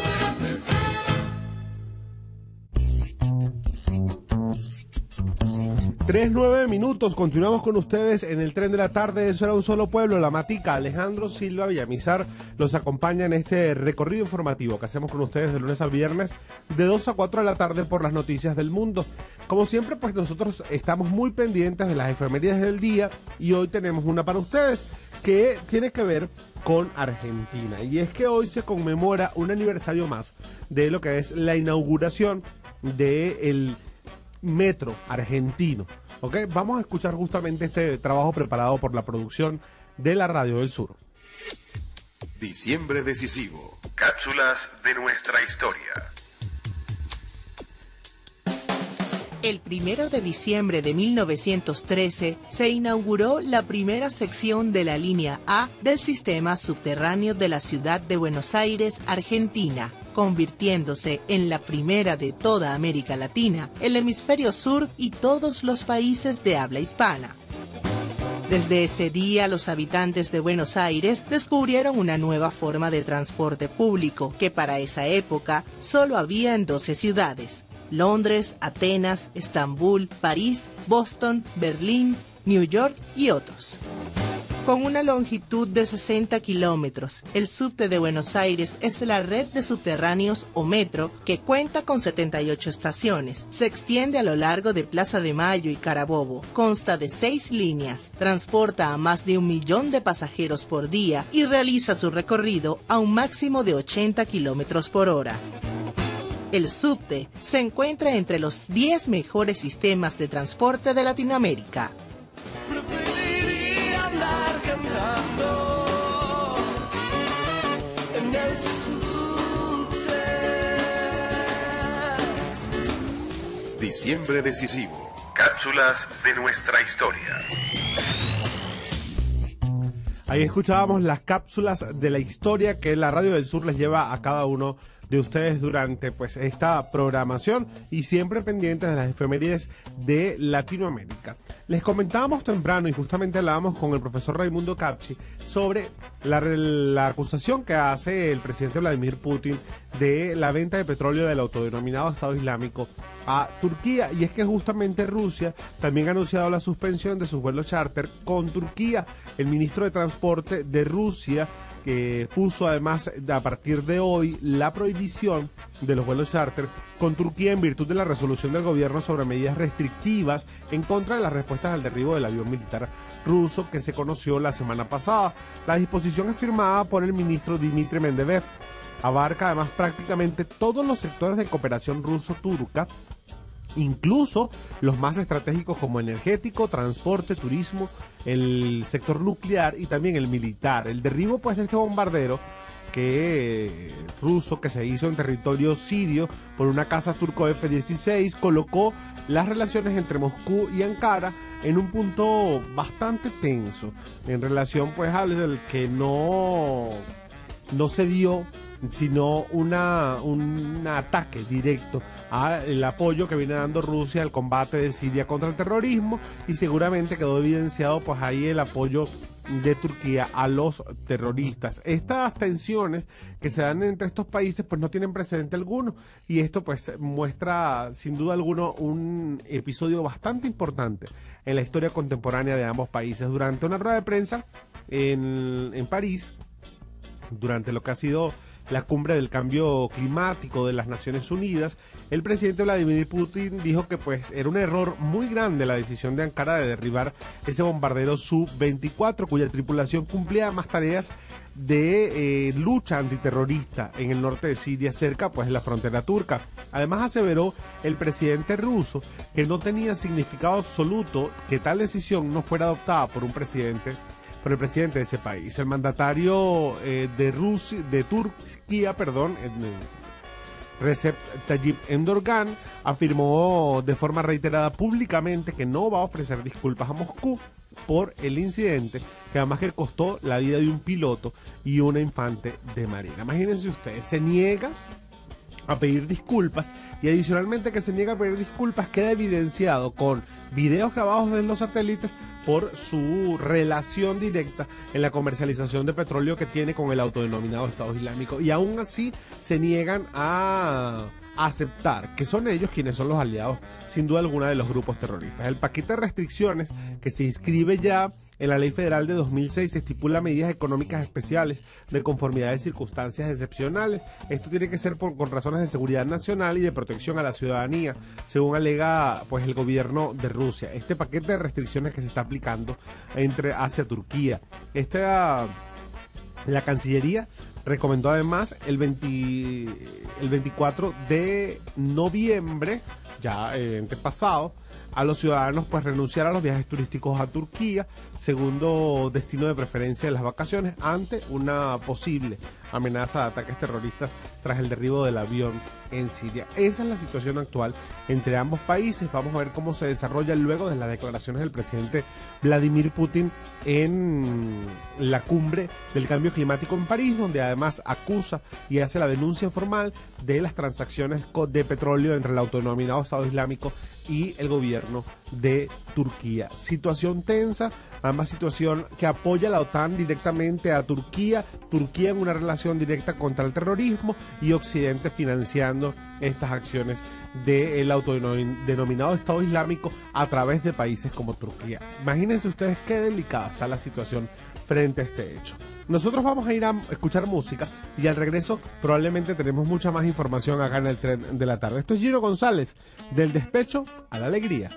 verdecita. Tres, nueve minutos, continuamos con ustedes en el tren de la tarde. Eso era un solo pueblo, La Matica. Alejandro Silva Villamizar los acompaña en este recorrido informativo que hacemos con ustedes de lunes a viernes de dos a cuatro de la tarde por las noticias del mundo. Como siempre, pues nosotros estamos muy pendientes de las efemérides del día y hoy tenemos una para ustedes que tiene que ver con Argentina. Y es que hoy se conmemora un aniversario más de lo que es la inauguración del metro argentino. ¿Ok? Vamos a escuchar justamente este trabajo preparado por la producción de la Radio del Sur. Diciembre decisivo. Cápsulas de nuestra historia. El primero de diciembre de mil novecientos trece se inauguró la primera sección de la línea A del sistema subterráneo de la ciudad de Buenos Aires, Argentina, convirtiéndose en la primera de toda América Latina, el hemisferio sur y todos los países de habla hispana. Desde ese día, los habitantes de Buenos Aires descubrieron una nueva forma de transporte público que para esa época solo había en doce ciudades: Londres, Atenas, Estambul, París, Boston, Berlín, New York y otros. Con una longitud de sesenta kilómetros, el subte de Buenos Aires es la red de subterráneos o metro que cuenta con setenta y ocho estaciones. Se extiende a lo largo de Plaza de Mayo y Carabobo. Consta de seis líneas, transporta a más de un millón de pasajeros por día y realiza su recorrido a un máximo de ochenta kilómetros por hora. El subte se encuentra entre los diez mejores sistemas de transporte de Latinoamérica. Preferiría andar cantando en el subte. Diciembre decisivo. Cápsulas de nuestra historia. Ahí escuchábamos las cápsulas de la historia que la Radio del Sur les lleva a cada uno de ustedes durante pues esta programación y siempre pendientes de las efemérides de Latinoamérica. Les comentábamos temprano y justamente hablábamos con el profesor Raimundo Capchi sobre la, la acusación que hace el presidente Vladimir Putin de la venta de petróleo del autodenominado Estado Islámico a Turquía, y es que justamente Rusia también ha anunciado la suspensión de sus vuelos charter con Turquía. El ministro de Transporte de Rusia que puso además a partir de hoy la prohibición de los vuelos charter con Turquía en virtud de la resolución del gobierno sobre medidas restrictivas en contra de las respuestas al derribo del avión militar ruso que se conoció la semana pasada. La disposición es firmada por el ministro Dmitry Medvedev. Abarca además prácticamente todos los sectores de cooperación ruso-turca, incluso los más estratégicos como energético, transporte, turismo, el sector nuclear y también el militar. El derribo pues de este bombardero que ruso que se hizo en territorio sirio por una caza turco F dieciséis colocó las relaciones entre Moscú y Ankara en un punto bastante tenso en relación pues al que no no se dio sino una un ataque directo al apoyo que viene dando Rusia al combate de Siria contra el terrorismo, y seguramente quedó evidenciado pues ahí el apoyo de Turquía a los terroristas. Estas tensiones que se dan entre estos países pues no tienen precedente alguno, y esto pues muestra sin duda alguno un episodio bastante importante en la historia contemporánea de ambos países. Durante una rueda de prensa en, en París, durante lo que ha sido la cumbre del cambio climático de las Naciones Unidas, el presidente Vladimir Putin dijo que pues era un error muy grande la decisión de Ankara de derribar ese bombardero Su veinticuatro, cuya tripulación cumplía más tareas de eh, lucha antiterrorista en el norte de Siria, cerca pues de la frontera turca. Además aseveró el presidente ruso que no tenía significado absoluto que tal decisión no fuera adoptada por un presidente por el presidente de ese país. El mandatario eh, de Rusia, de Turquía, perdón, eh, Recep Tayyip Erdogan, afirmó de forma reiterada públicamente que no va a ofrecer disculpas a Moscú por el incidente, que además que costó la vida de un piloto y una infante de marina. Imagínense ustedes, se niega a pedir disculpas, y adicionalmente que se niega a pedir disculpas queda evidenciado con videos grabados desde los satélites por su relación directa en la comercialización de petróleo que tiene con el autodenominado Estado Islámico, y aún así se niegan a aceptar que son ellos quienes son los aliados sin duda alguna de los grupos terroristas. El paquete de restricciones que se inscribe ya en la Ley Federal de dos mil seis estipula medidas económicas especiales de conformidad de circunstancias excepcionales. Esto tiene que ser por, con razones de seguridad nacional y de protección a la ciudadanía, según alega pues el gobierno de Rusia. Este paquete de restricciones que se está aplicando entre hacia Turquía. Esta, la Cancillería recomendó además el, veinte, el veinticuatro de noviembre, ya eh, antepasado, a los ciudadanos pues renunciar a los viajes turísticos a Turquía, segundo destino de preferencia de las vacaciones, ante una posible amenaza de ataques terroristas tras el derribo del avión en Siria. Esa es la situación actual entre ambos países. Vamos a ver cómo se desarrolla luego de las declaraciones del presidente Vladimir Putin en la cumbre del cambio climático en París, donde además acusa y hace la denuncia formal de las transacciones de petróleo entre el autodenominado Estado Islámico y el gobierno de Turquía. Situación tensa, ambas situación que apoya la OTAN directamente a Turquía, Turquía en una relación directa contra el terrorismo y Occidente financiando estas acciones del autodenominado Estado Islámico a través de países como Turquía. Imagínense ustedes qué delicada está la situación frente a este hecho. Nosotros vamos a ir a escuchar música y al regreso probablemente tenemos mucha más información acá en el Tren de la Tarde. Esto es Gino González, del despecho a la alegría.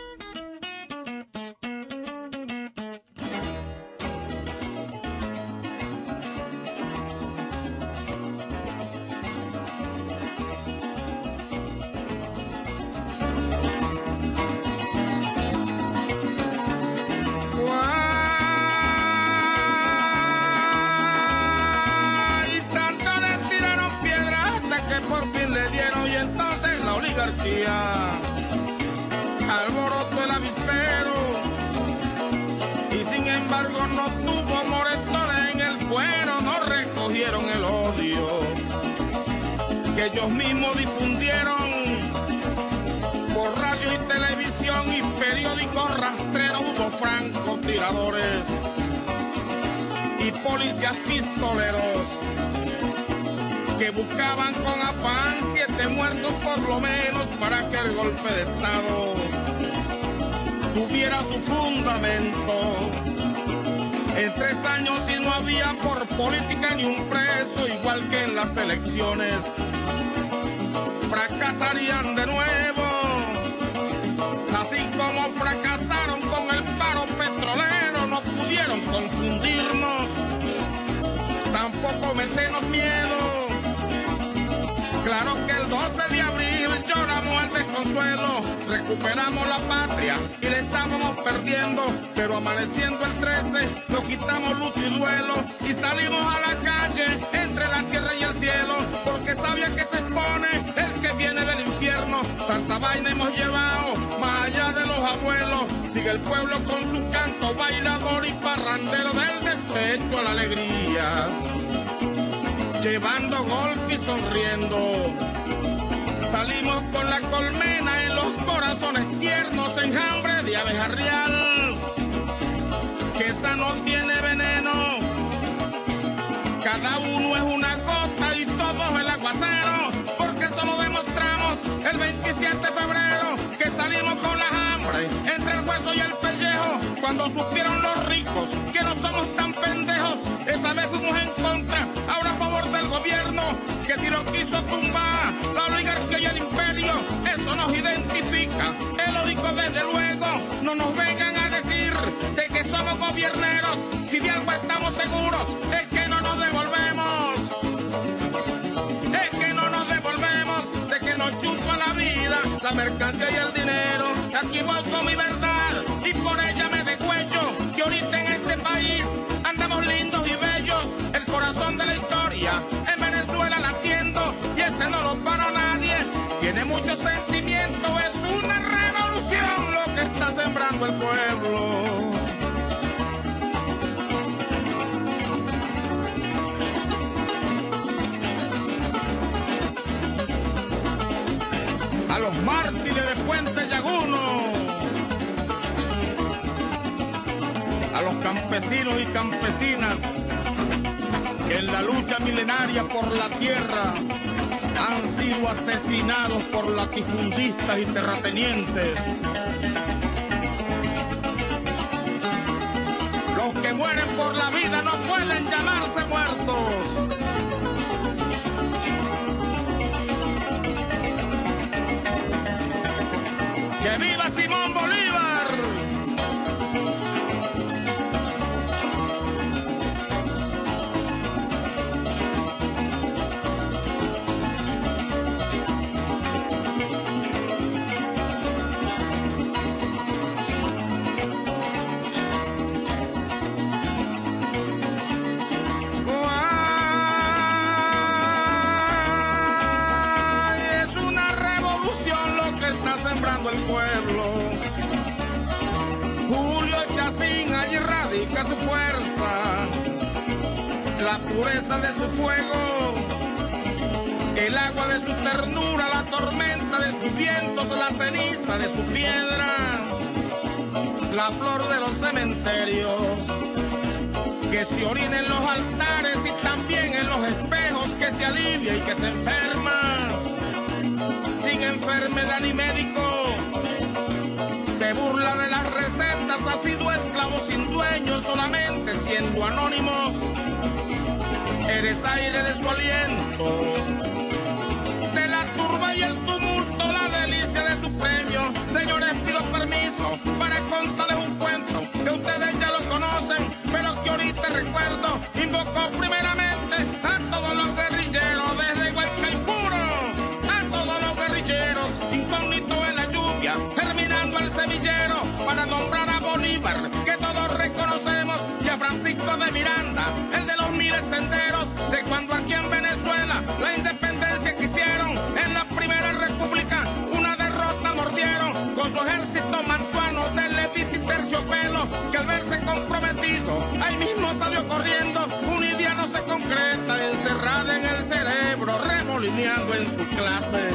Alborotó el avispero y sin embargo no tuvo moretones en el cuero, no recogieron el odio que ellos mismos difundieron por radio y televisión y periódicos rastreros. Hubo francotiradores y policías pistoleros que buscaban con afán siete muertos por lo menos para que el golpe de Estado tuviera su fundamento. En tres años y no había por política ni un preso, igual que en las elecciones, fracasarían de nuevo, así como fracasaron con el paro petrolero. No pudieron confundirnos, tampoco meternos miedo. Claro que el doce de abril lloramos el desconsuelo, recuperamos la patria y le estábamos perdiendo, pero amaneciendo el trece nos quitamos luto y duelo y salimos a la calle entre la tierra y el cielo, porque sabía que se expone el que viene del infierno. Tanta vaina hemos llevado más allá de los abuelos, sigue el pueblo con su canto bailador y parrandero, del despecho a la alegría, llevando golpe y sonriendo. Salimos con la colmena en los corazones tiernos, enjambre de abeja real, que esa no tiene veneno. Cada uno es una gota y todos el aguacero, porque eso lo demostramos el veintisiete de febrero, que salimos con la hambre entre el hueso y el pellejo, cuando supieron los ricos que no somos tan pendejos. Esa vez fuimos en contra, ahora a favor del gobierno, gobierneros, si de algo estamos seguros, es que no nos devolvemos. Es que no nos devolvemos, de que nos chupa la vida, la mercancía y el dinero. Aquí voy con mi verdad y por ella me degüello, que ahorita en este país andamos lindos y bellos. El corazón de la historia en Venezuela latiendo y ese no lo para nadie. Tiene mucho sentimiento, es una revolución lo que está sembrando el pueblo. A los mártires de Puente Llaguno, a los campesinos y campesinas que en la lucha milenaria por la tierra han sido asesinados por latifundistas y terratenientes. Los que mueren por la vida no pueden llamarse muertos. ¡Que viva Simón Bolívar! El pueblo. Julio Chacín, allí radica su fuerza, la pureza de su fuego, el agua de su ternura, la tormenta de sus vientos, la ceniza de su piedra, la flor de los cementerios, que se orina en los altares y también en los espejos, que se alivia y que se enferma, sin enfermedad ni médico. Se burla de las recetas, ha sido esclavo sin dueño, solamente siendo anónimos. Eres aire de su aliento, de la turba y el tumulto, la delicia de su premio. Señores, pido permiso para contarles un cuento que ustedes ya lo conocen, pero que ahorita recuerdo. Invocó primeramente a todos los guerrilleros, desde Huesca y Puro, a todos los guerrilleros, incógnitos en la lluvia, terminando el semillero, para nombrar a Bolívar, que todos reconocemos, y a Francisco de Miranda, el de los miles senderos, de cuando aquí en Venezuela la independencia quisieron, en la primera república una derrota mordieron, con su ejército mantuano de levita y terciopelo, que al verse comprometido, ahí mismo salió corriendo. Una idea no se concreta, encerrada en el cerebro, remolineando en su clase.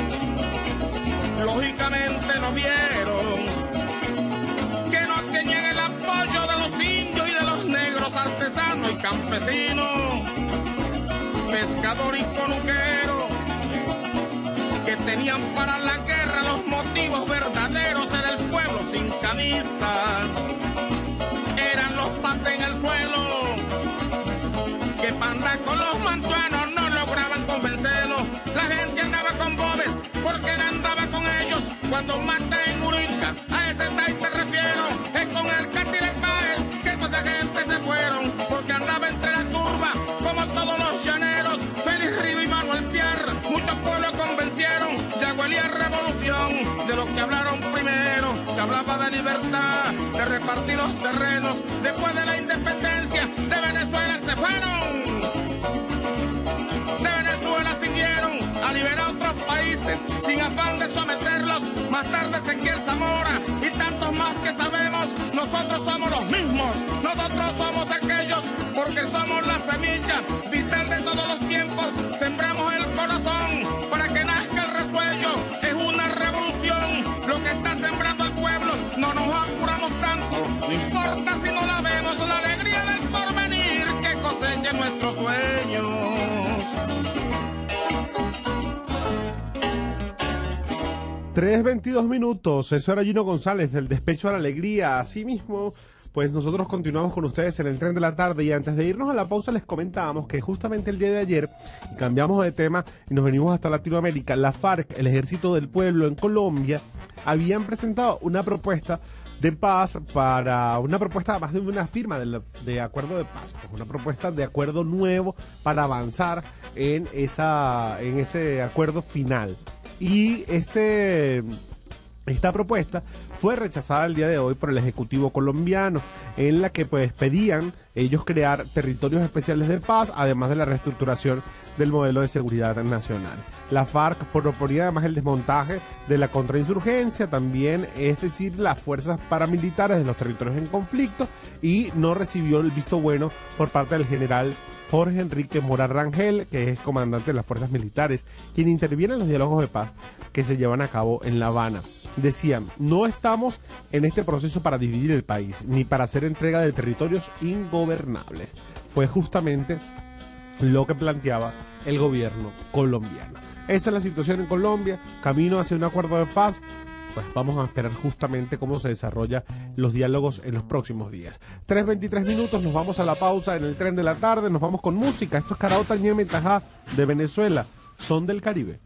Lógicamente no vieron que no tenían el apoyo de los indios y de los negros, artesanos y campesinos, pescador y conuquero, que tenían para la guerra los motivos verdaderos. Era el pueblo sin camisa, eran los pates en el suelo, que para andar con los mantuanos no lograban convencerlos. La gente andaba con bobes porque él andaba con ellos. Cuando mata en Urica, a ese site te refiero, es con el Catire Páez que toda esa gente se fueron, porque andaba entre la turba como todos los llaneros. Félix Riva y Manuel Pierre, muchos pueblos convencieron. Ya huelía revolución de los que hablaron primero. Se hablaba de libertad, de repartir los terrenos. Después de la independencia de Venezuela se fueron. De Venezuela siguieron a liberar otros países sin afán de someterlos. Más tarde Ezequiel Zamora y tantos más que sabemos. Nosotros somos los mismos, nosotros somos aquellos, porque somos la semilla vital de todos los tiempos. Sembramos el corazón para que nazca el resuello. Es una revolución lo que está sembrando el pueblo. No nos apuramos tanto, no importa si no la vemos, la alegría del porvenir que coseche nuestros sueños. tres veintidós minutos, eso era Gino González del Despecho a la Alegría. Así mismo, pues nosotros continuamos con ustedes en el Tren de la Tarde, y antes de irnos a la pausa les comentábamos que justamente el día de ayer cambiamos de tema y nos venimos hasta Latinoamérica. La FARC, el Ejército del Pueblo en Colombia, habían presentado una propuesta de paz para una propuesta, más de una firma de, de acuerdo de paz, pues una propuesta de acuerdo nuevo para avanzar en esa en ese acuerdo final. Y este esta propuesta fue rechazada el día de hoy por el Ejecutivo colombiano, en la que pues pedían ellos crear territorios especiales de paz, además de la reestructuración del modelo de seguridad nacional. La FARC proponía además el desmontaje de la contrainsurgencia, también, es decir, las fuerzas paramilitares de los territorios en conflicto, y no recibió el visto bueno por parte del general Jorge Enrique Mora Rangel, que es comandante de las fuerzas militares, quien interviene en los diálogos de paz que se llevan a cabo en La Habana. Decían, no estamos en este proceso para dividir el país, ni para hacer entrega de territorios ingobernables. Fue justamente lo que planteaba el gobierno colombiano. Esa es la situación en Colombia, camino hacia un acuerdo de paz. Pues vamos a esperar justamente cómo se desarrollan los diálogos en los próximos días. tres veintitrés minutos, nos vamos a la pausa en el tren de la tarde, nos vamos con música. Esto es Caraota Ñeme Tajá de Venezuela, Son del Caribe.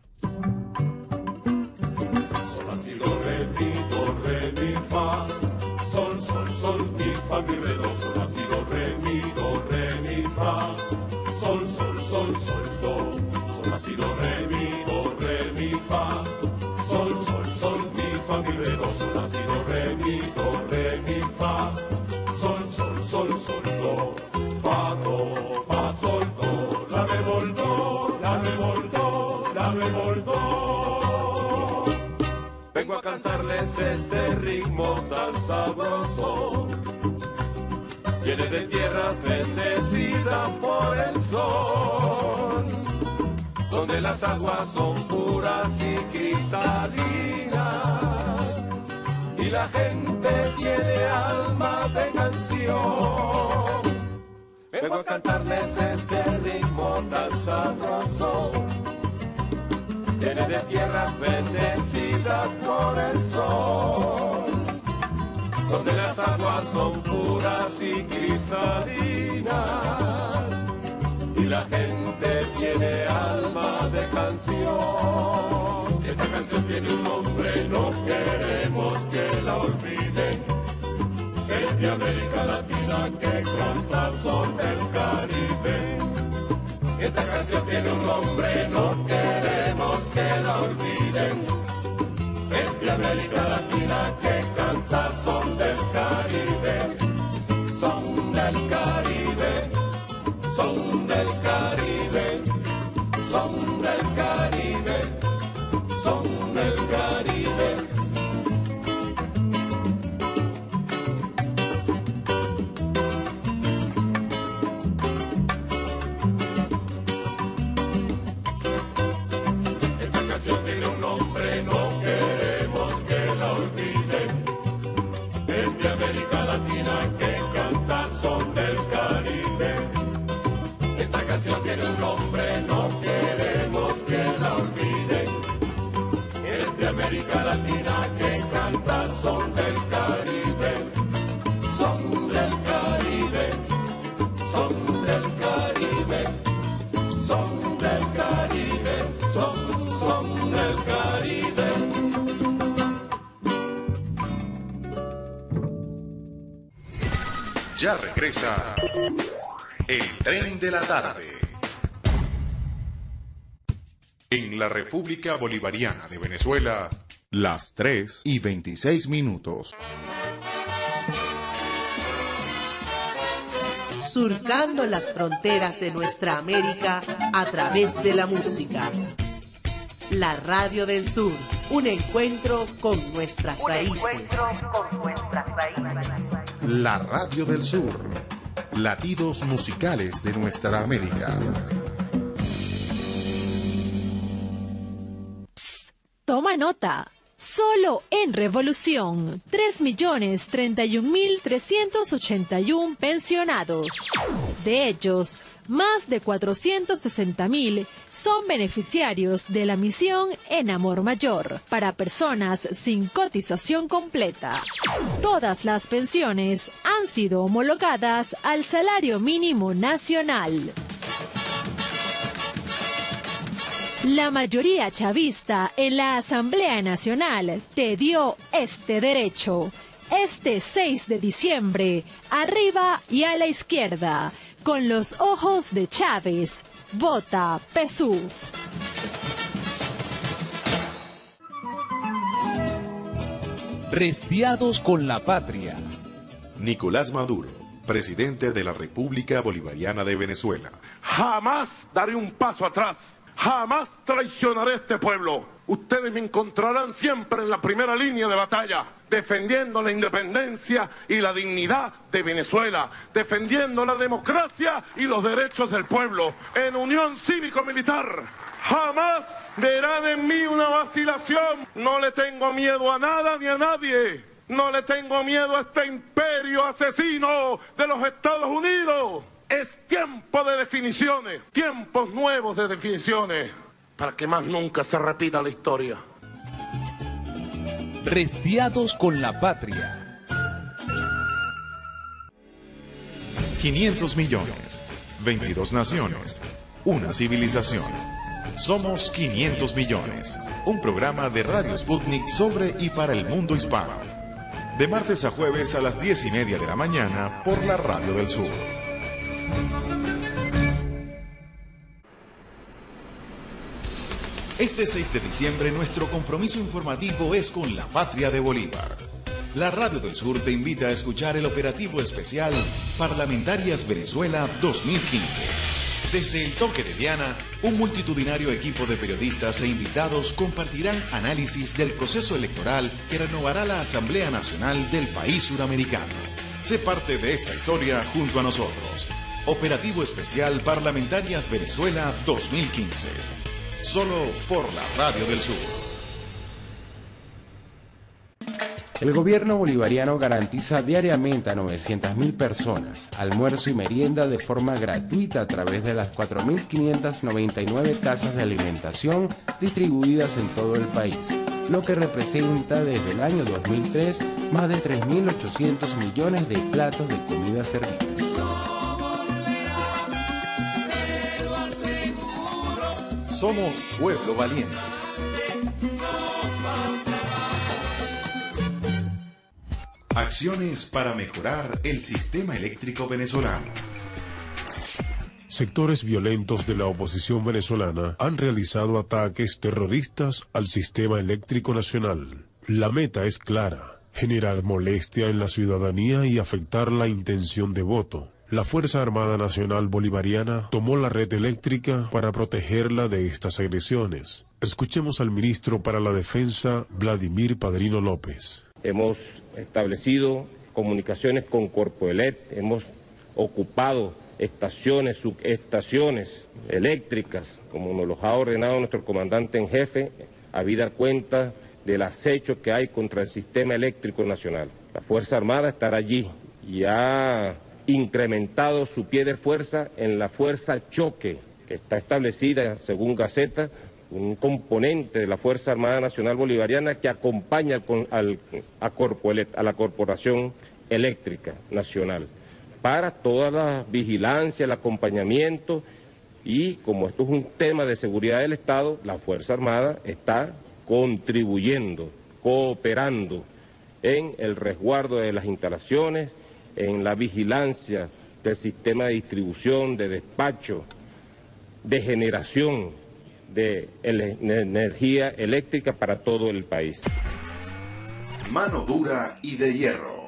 Sol, la, si, do, re, mi, do, re, mi, fa. Sol, sol, sol, mi, fa, mi, re, do. Sol, la, si, do, re, mi, do, re, mi, fa. Sol, sol, sol, sol, do. Sol, la, si, do, re, mi, do, re, mi, fa. Sol, sol, sol, mi, fa, mi, re, do. Sol, la, si, do, re, mi, do, re, mi, fa. Sol, sol, sol, sol, do. Fa, do, fa, sol, do. La, re, vol, do. La, re, vol, do. La, re, vol, do. Vengo a cantarles este ritmo tan sabroso, lleno de tierras bendecidas por el sol, donde las aguas son puras y cristalinas, y la gente tiene alma de canción. Vengo a cantarles este ritmo tan sabroso, lleno de tierras bendecidas por el sol, donde las aguas son puras y cristalinas, y la gente tiene alma de canción. Esta canción tiene un nombre, no queremos que la olviden, es de América Latina que canta Son del Caribe. Esta canción tiene un nombre, no queremos que la olviden, es de América Latina que canta Son del Caribe. Son del Caribe, son del Caribe, son del Caribe, son del Caribe. Esta canción tiene un nombre, no queremos que la olviden, es de América Latina que canta Son del Caribe. Esta canción tiene un nombre, no queremos que la olviden, es de América Latina que canta Son del Caribe. Son del Caribe, son del Caribe, son del Caribe, son, son del Caribe. Ya regresa el tren de la tarde. En la República Bolivariana de Venezuela, las tres y veintiséis minutos. Surcando las fronteras de nuestra América a través de la música. La Radio del Sur, un encuentro con nuestras raíces. La Radio del Sur, latidos musicales de nuestra América. Psst, toma nota. Solo en Revolución, tres millones treinta y un mil trescientos ochenta y uno pensionados. De ellos, más de cuatrocientos sesenta mil son beneficiarios de la misión En Amor Mayor para personas sin cotización completa. Todas las pensiones han sido homologadas al salario mínimo nacional. La mayoría chavista en la Asamblea Nacional te dio este derecho. este seis de diciembre, arriba y a la izquierda, con los ojos de Chávez. Vota P S U. Restiados con la patria. Nicolás Maduro, presidente de la República Bolivariana de Venezuela. Jamás daré un paso atrás. Jamás traicionaré a este pueblo. Ustedes me encontrarán siempre en la primera línea de batalla, defendiendo la independencia y la dignidad de Venezuela, defendiendo la democracia y los derechos del pueblo, en unión cívico-militar. Jamás verán en mí una vacilación. No le tengo miedo a nada ni a nadie. No le tengo miedo a este imperio asesino de los Estados Unidos. Es tiempo de definiciones, tiempos nuevos de definiciones, para que más nunca se repita la historia. Restiados con la patria. quinientos millones, veintidós naciones, una civilización. Somos quinientos millones, un programa de Radio Sputnik sobre y para el mundo hispano. De martes a jueves a las diez y media de la mañana por la Radio del Sur. Este seis de diciembre nuestro compromiso informativo es con la patria de Bolívar. La Radio del Sur te invita a escuchar el operativo especial Parlamentarias Venezuela dos mil quince. Desde el toque de Diana, un multitudinario equipo de periodistas e invitados compartirán análisis del proceso electoral que renovará la Asamblea Nacional del país suramericano. Sé parte de esta historia junto a nosotros. Operativo especial Parlamentarias Venezuela dos mil quince. Solo por la Radio del Sur. El gobierno bolivariano garantiza diariamente a novecientas mil personas almuerzo y merienda de forma gratuita a través de las cuatro mil quinientas noventa y nueve casas de alimentación distribuidas en todo el país, lo que representa desde el año dos mil tres más de tres mil ochocientos millones de platos de comida servida. Somos pueblo valiente. Acciones para mejorar el sistema eléctrico venezolano. Sectores violentos de la oposición venezolana han realizado ataques terroristas al sistema eléctrico nacional. La meta es clara: generar molestia en la ciudadanía y afectar la intención de voto. La Fuerza Armada Nacional Bolivariana tomó la red eléctrica para protegerla de estas agresiones. Escuchemos al ministro para la Defensa, Vladimir Padrino López. Hemos establecido comunicaciones con Corpoelec, hemos ocupado estaciones, subestaciones eléctricas, como nos los ha ordenado nuestro comandante en jefe, habida cuenta del acecho que hay contra el sistema eléctrico nacional. La Fuerza Armada estará allí y ha incrementado su pie de fuerza en la fuerza choque, que está establecida, según Gaceta, un componente de la Fuerza Armada Nacional Bolivariana que acompaña al, al, a, Corpoelec, a la Corporación Eléctrica Nacional para toda la vigilancia, el acompañamiento, y como esto es un tema de seguridad del Estado, la Fuerza Armada está contribuyendo, cooperando en el resguardo de las instalaciones, en la vigilancia del sistema de distribución, de despacho, de generación de energía eléctrica para todo el país. Mano dura y de hierro.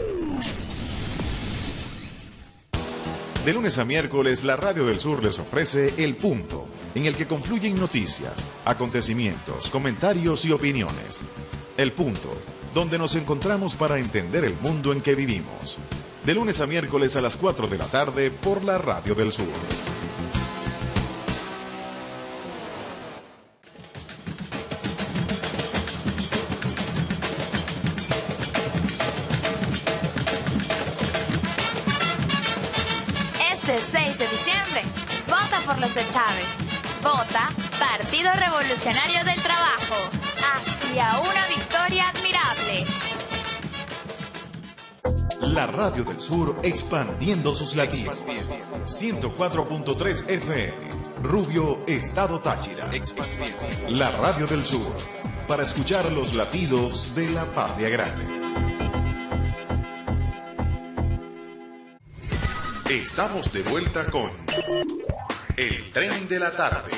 De lunes a miércoles, la Radio del Sur les ofrece El Punto, en el que confluyen noticias, acontecimientos, comentarios y opiniones. El Punto, donde nos encontramos para entender el mundo en que vivimos. De lunes a miércoles a las cuatro de la tarde por la Radio del Sur. Este seis de diciembre, vota por los de Chávez. Vota Partido Revolucionario del Trabajo. Hacia una victoria admirable. La Radio del Sur expandiendo sus latidos. ciento cuatro punto tres F M. Rubio, Estado Táchira. La Radio del Sur. Para escuchar los latidos de la patria grande. Estamos de vuelta con El Tren de la Tarde.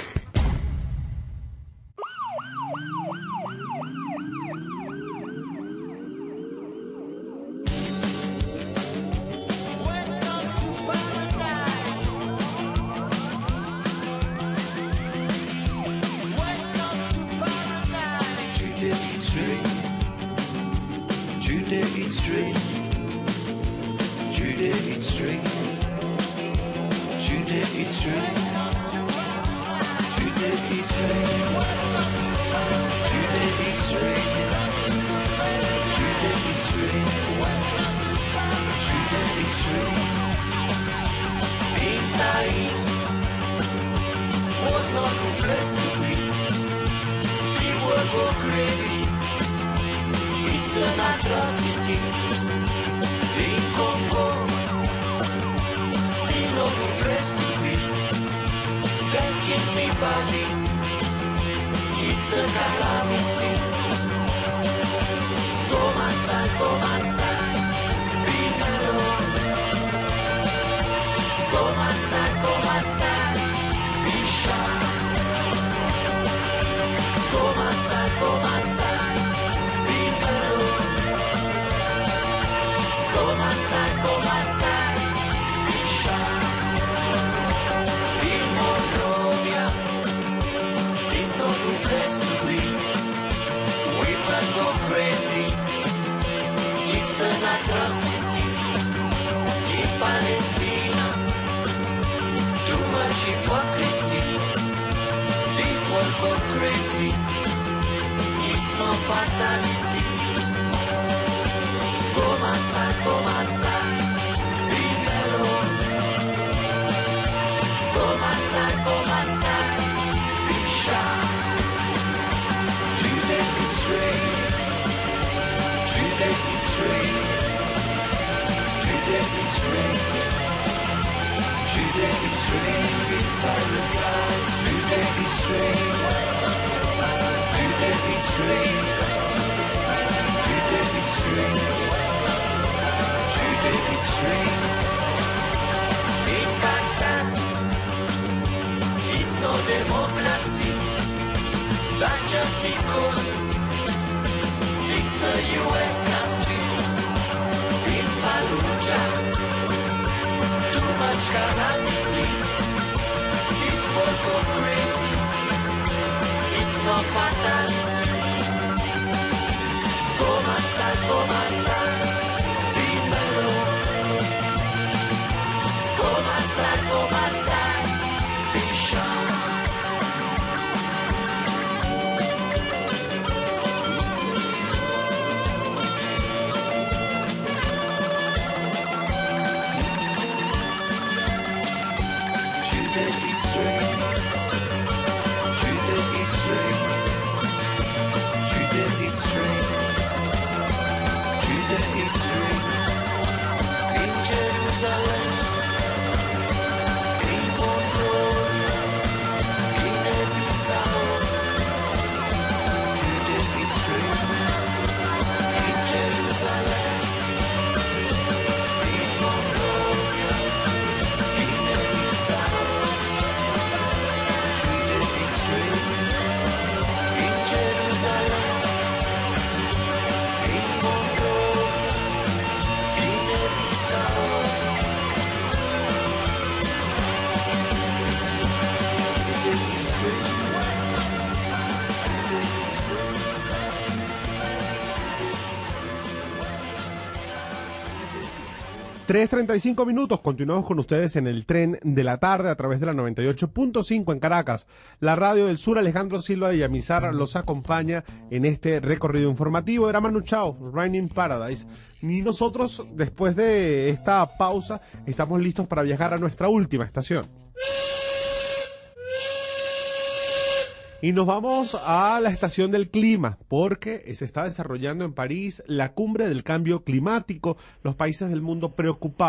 tres treinta y cinco minutos, continuamos con ustedes en el Tren de la Tarde a través de la noventa y ocho punto cinco en Caracas. La Radio del Sur, Alejandro Silva Villamizar los acompaña en este recorrido informativo. Era Manu Chao, Raining Paradise. Y nosotros, después de esta pausa, estamos listos para viajar a nuestra última estación. Y nos vamos a la estación del clima, porque se está desarrollando en París la cumbre del cambio climático, los países del mundo preocupados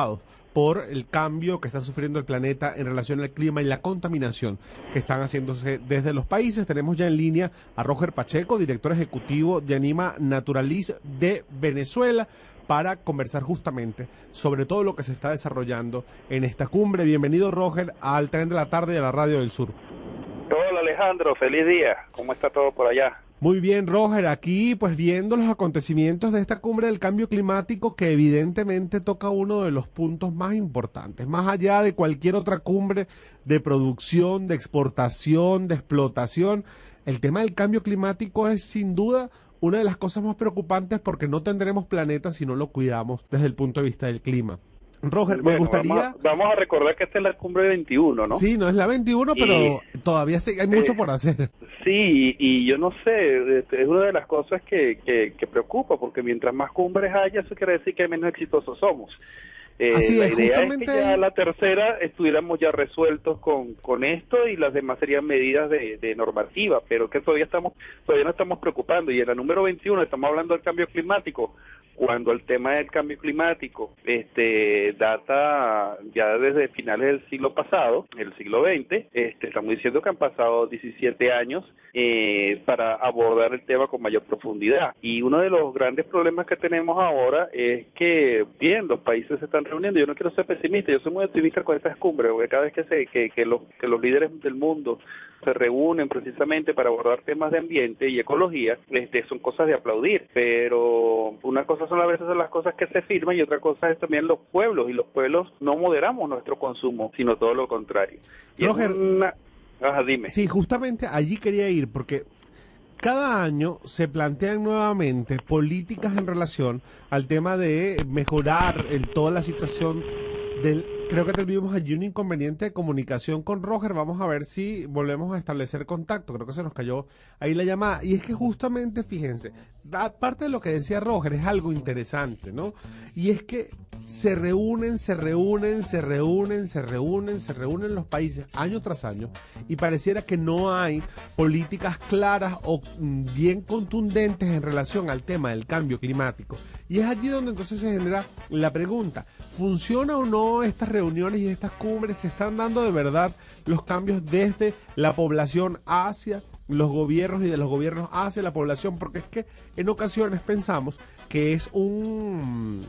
por el cambio que está sufriendo el planeta en relación al clima y la contaminación que están haciéndose desde los países. Tenemos ya en línea a Roger Pacheco, director ejecutivo de Anima Naturalis de Venezuela, para conversar justamente sobre todo lo que se está desarrollando en esta cumbre. Bienvenido, Roger, al Tren de la Tarde y a la Radio del Sur. Hola, Alejandro, feliz día. ¿Cómo está todo por allá? Muy bien, Roger, aquí pues viendo los acontecimientos de esta cumbre del cambio climático, que evidentemente toca uno de los puntos más importantes, más allá de cualquier otra cumbre de producción, de exportación, de explotación. El tema del cambio climático es sin duda una de las cosas más preocupantes, porque no tendremos planeta si no lo cuidamos desde el punto de vista del clima. Roger, bueno, me gustaría... Vamos, vamos a recordar que esta es la cumbre veintiuno, ¿no? Sí, no es la veintiuno, pero y, todavía sí, hay mucho eh, por hacer. Sí, y yo no sé, es una de las cosas que, que, que preocupa, porque mientras más cumbres haya, eso quiere decir que menos exitosos somos. Eh, Así la es, idea justamente... es que ya la tercera estuviéramos ya resueltos con, con esto, y las demás serían medidas de, de normativa, pero que todavía estamos todavía no estamos preocupando. Y en la número veintiuno estamos hablando del cambio climático, cuando el tema del cambio climático este data ya desde finales del siglo pasado, el siglo veinte. Este, estamos diciendo que han pasado diecisiete años eh, para abordar el tema con mayor profundidad. Y uno de los grandes problemas que tenemos ahora es que, bien, los países se están reuniendo. Yo no quiero ser pesimista, yo soy muy optimista con estas cumbres, porque cada vez que, se, que, que, los, que los líderes del mundo se reúnen precisamente para abordar temas de ambiente y ecología, este, son cosas de aplaudir, pero una cosa son a veces las cosas que se firman y otra cosa es también los pueblos, y los pueblos no moderamos nuestro consumo, sino todo lo contrario. Y Roger, una... Ajá, dime. Sí, justamente allí quería ir, porque cada año se plantean nuevamente políticas en relación al tema de mejorar el, toda la situación del... Creo que tuvimos allí un inconveniente de comunicación con Roger. Vamos a ver si volvemos a establecer contacto. Creo que se nos cayó ahí la llamada. Y es que justamente, fíjense, aparte de lo que decía Roger, es algo interesante, ¿no? Y es que se reúnen, se reúnen, se reúnen, se reúnen, se reúnen los países año tras año, y pareciera que no hay políticas claras o bien contundentes en relación al tema del cambio climático. Y es allí donde entonces se genera la pregunta: ¿funciona o no estas reuniones y estas cumbres? ¿Se están dando de verdad los cambios desde la población hacia los gobiernos y de los gobiernos hacia la población? Porque es que en ocasiones pensamos que es un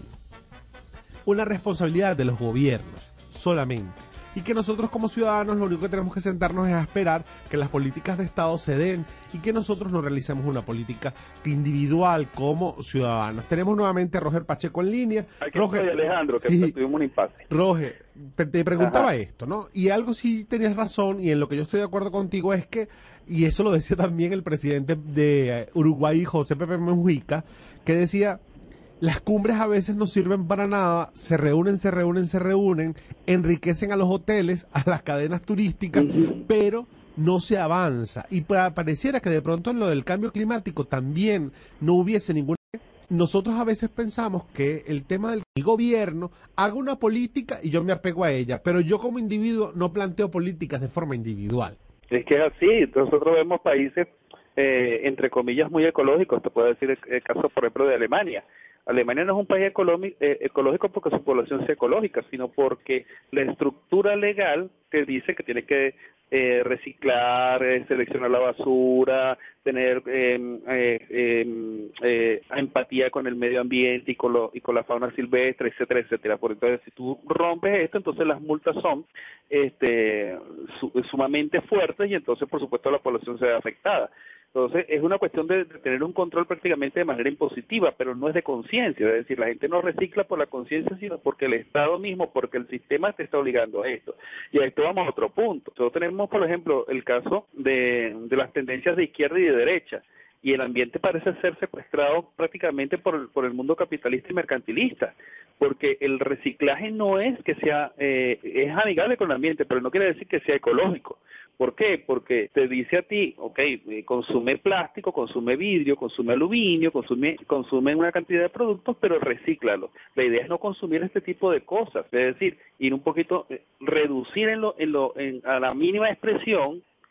una responsabilidad de los gobiernos solamente, y que nosotros como ciudadanos lo único que tenemos que sentarnos es a esperar que las políticas de Estado se den, y que nosotros no realicemos una política individual como ciudadanos. Tenemos nuevamente a Roger Pacheco en línea. Aquí Roger, estoy, Alejandro, que sí, tuvimos un impasse. Roger, te, te preguntaba Ajá. esto, ¿no? Y algo sí tenías razón, y en lo que yo estoy de acuerdo contigo es que, y eso lo decía también el presidente de Uruguay, José Pepe Mujica, que decía: las cumbres a veces no sirven para nada, se reúnen, se reúnen, se reúnen, enriquecen a los hoteles, a las cadenas turísticas, uh-huh. pero no se avanza. Y para, pareciera que de pronto en lo del cambio climático también no hubiese ninguna... Nosotros a veces pensamos que el tema del el gobierno haga una política y yo me apego a ella, pero yo como individuo no planteo políticas de forma individual. Es que es así. Nosotros vemos países, eh, entre comillas, muy ecológicos. Te puedo decir el, el caso, por ejemplo, de Alemania. Alemania no es un país eh, ecológico porque su población sea ecológica, sino porque la estructura legal te dice que tiene que eh, reciclar, eh, seleccionar la basura, tener eh, eh, eh, empatía con el medio ambiente y con, lo, y con la fauna silvestre, etcétera, etcétera. Por entonces, si tú rompes esto, entonces las multas son este, su, sumamente fuertes, y entonces, por supuesto, la población se ve afectada. Entonces, es una cuestión de, de tener un control prácticamente de manera impositiva, pero no es de conciencia. Es decir, la gente no recicla por la conciencia, sino porque el Estado mismo, porque el sistema te está obligando a esto. Y a esto vamos a otro punto. Nosotros tenemos, por ejemplo, el caso de, de las tendencias de izquierda y de derecha. Y el ambiente parece ser secuestrado prácticamente por, por el mundo capitalista y mercantilista, porque el reciclaje no es que sea, eh, es amigable con el ambiente, pero no quiere decir que sea ecológico. ¿Por qué? Porque te dice a ti, ok, eh, consume plástico, consume vidrio, consume aluminio, consume, consume una cantidad de productos, pero recíclalo. La idea es no consumir este tipo de cosas, es decir, ir un poquito, eh, reducir en lo, en lo, en, a la mínima expresión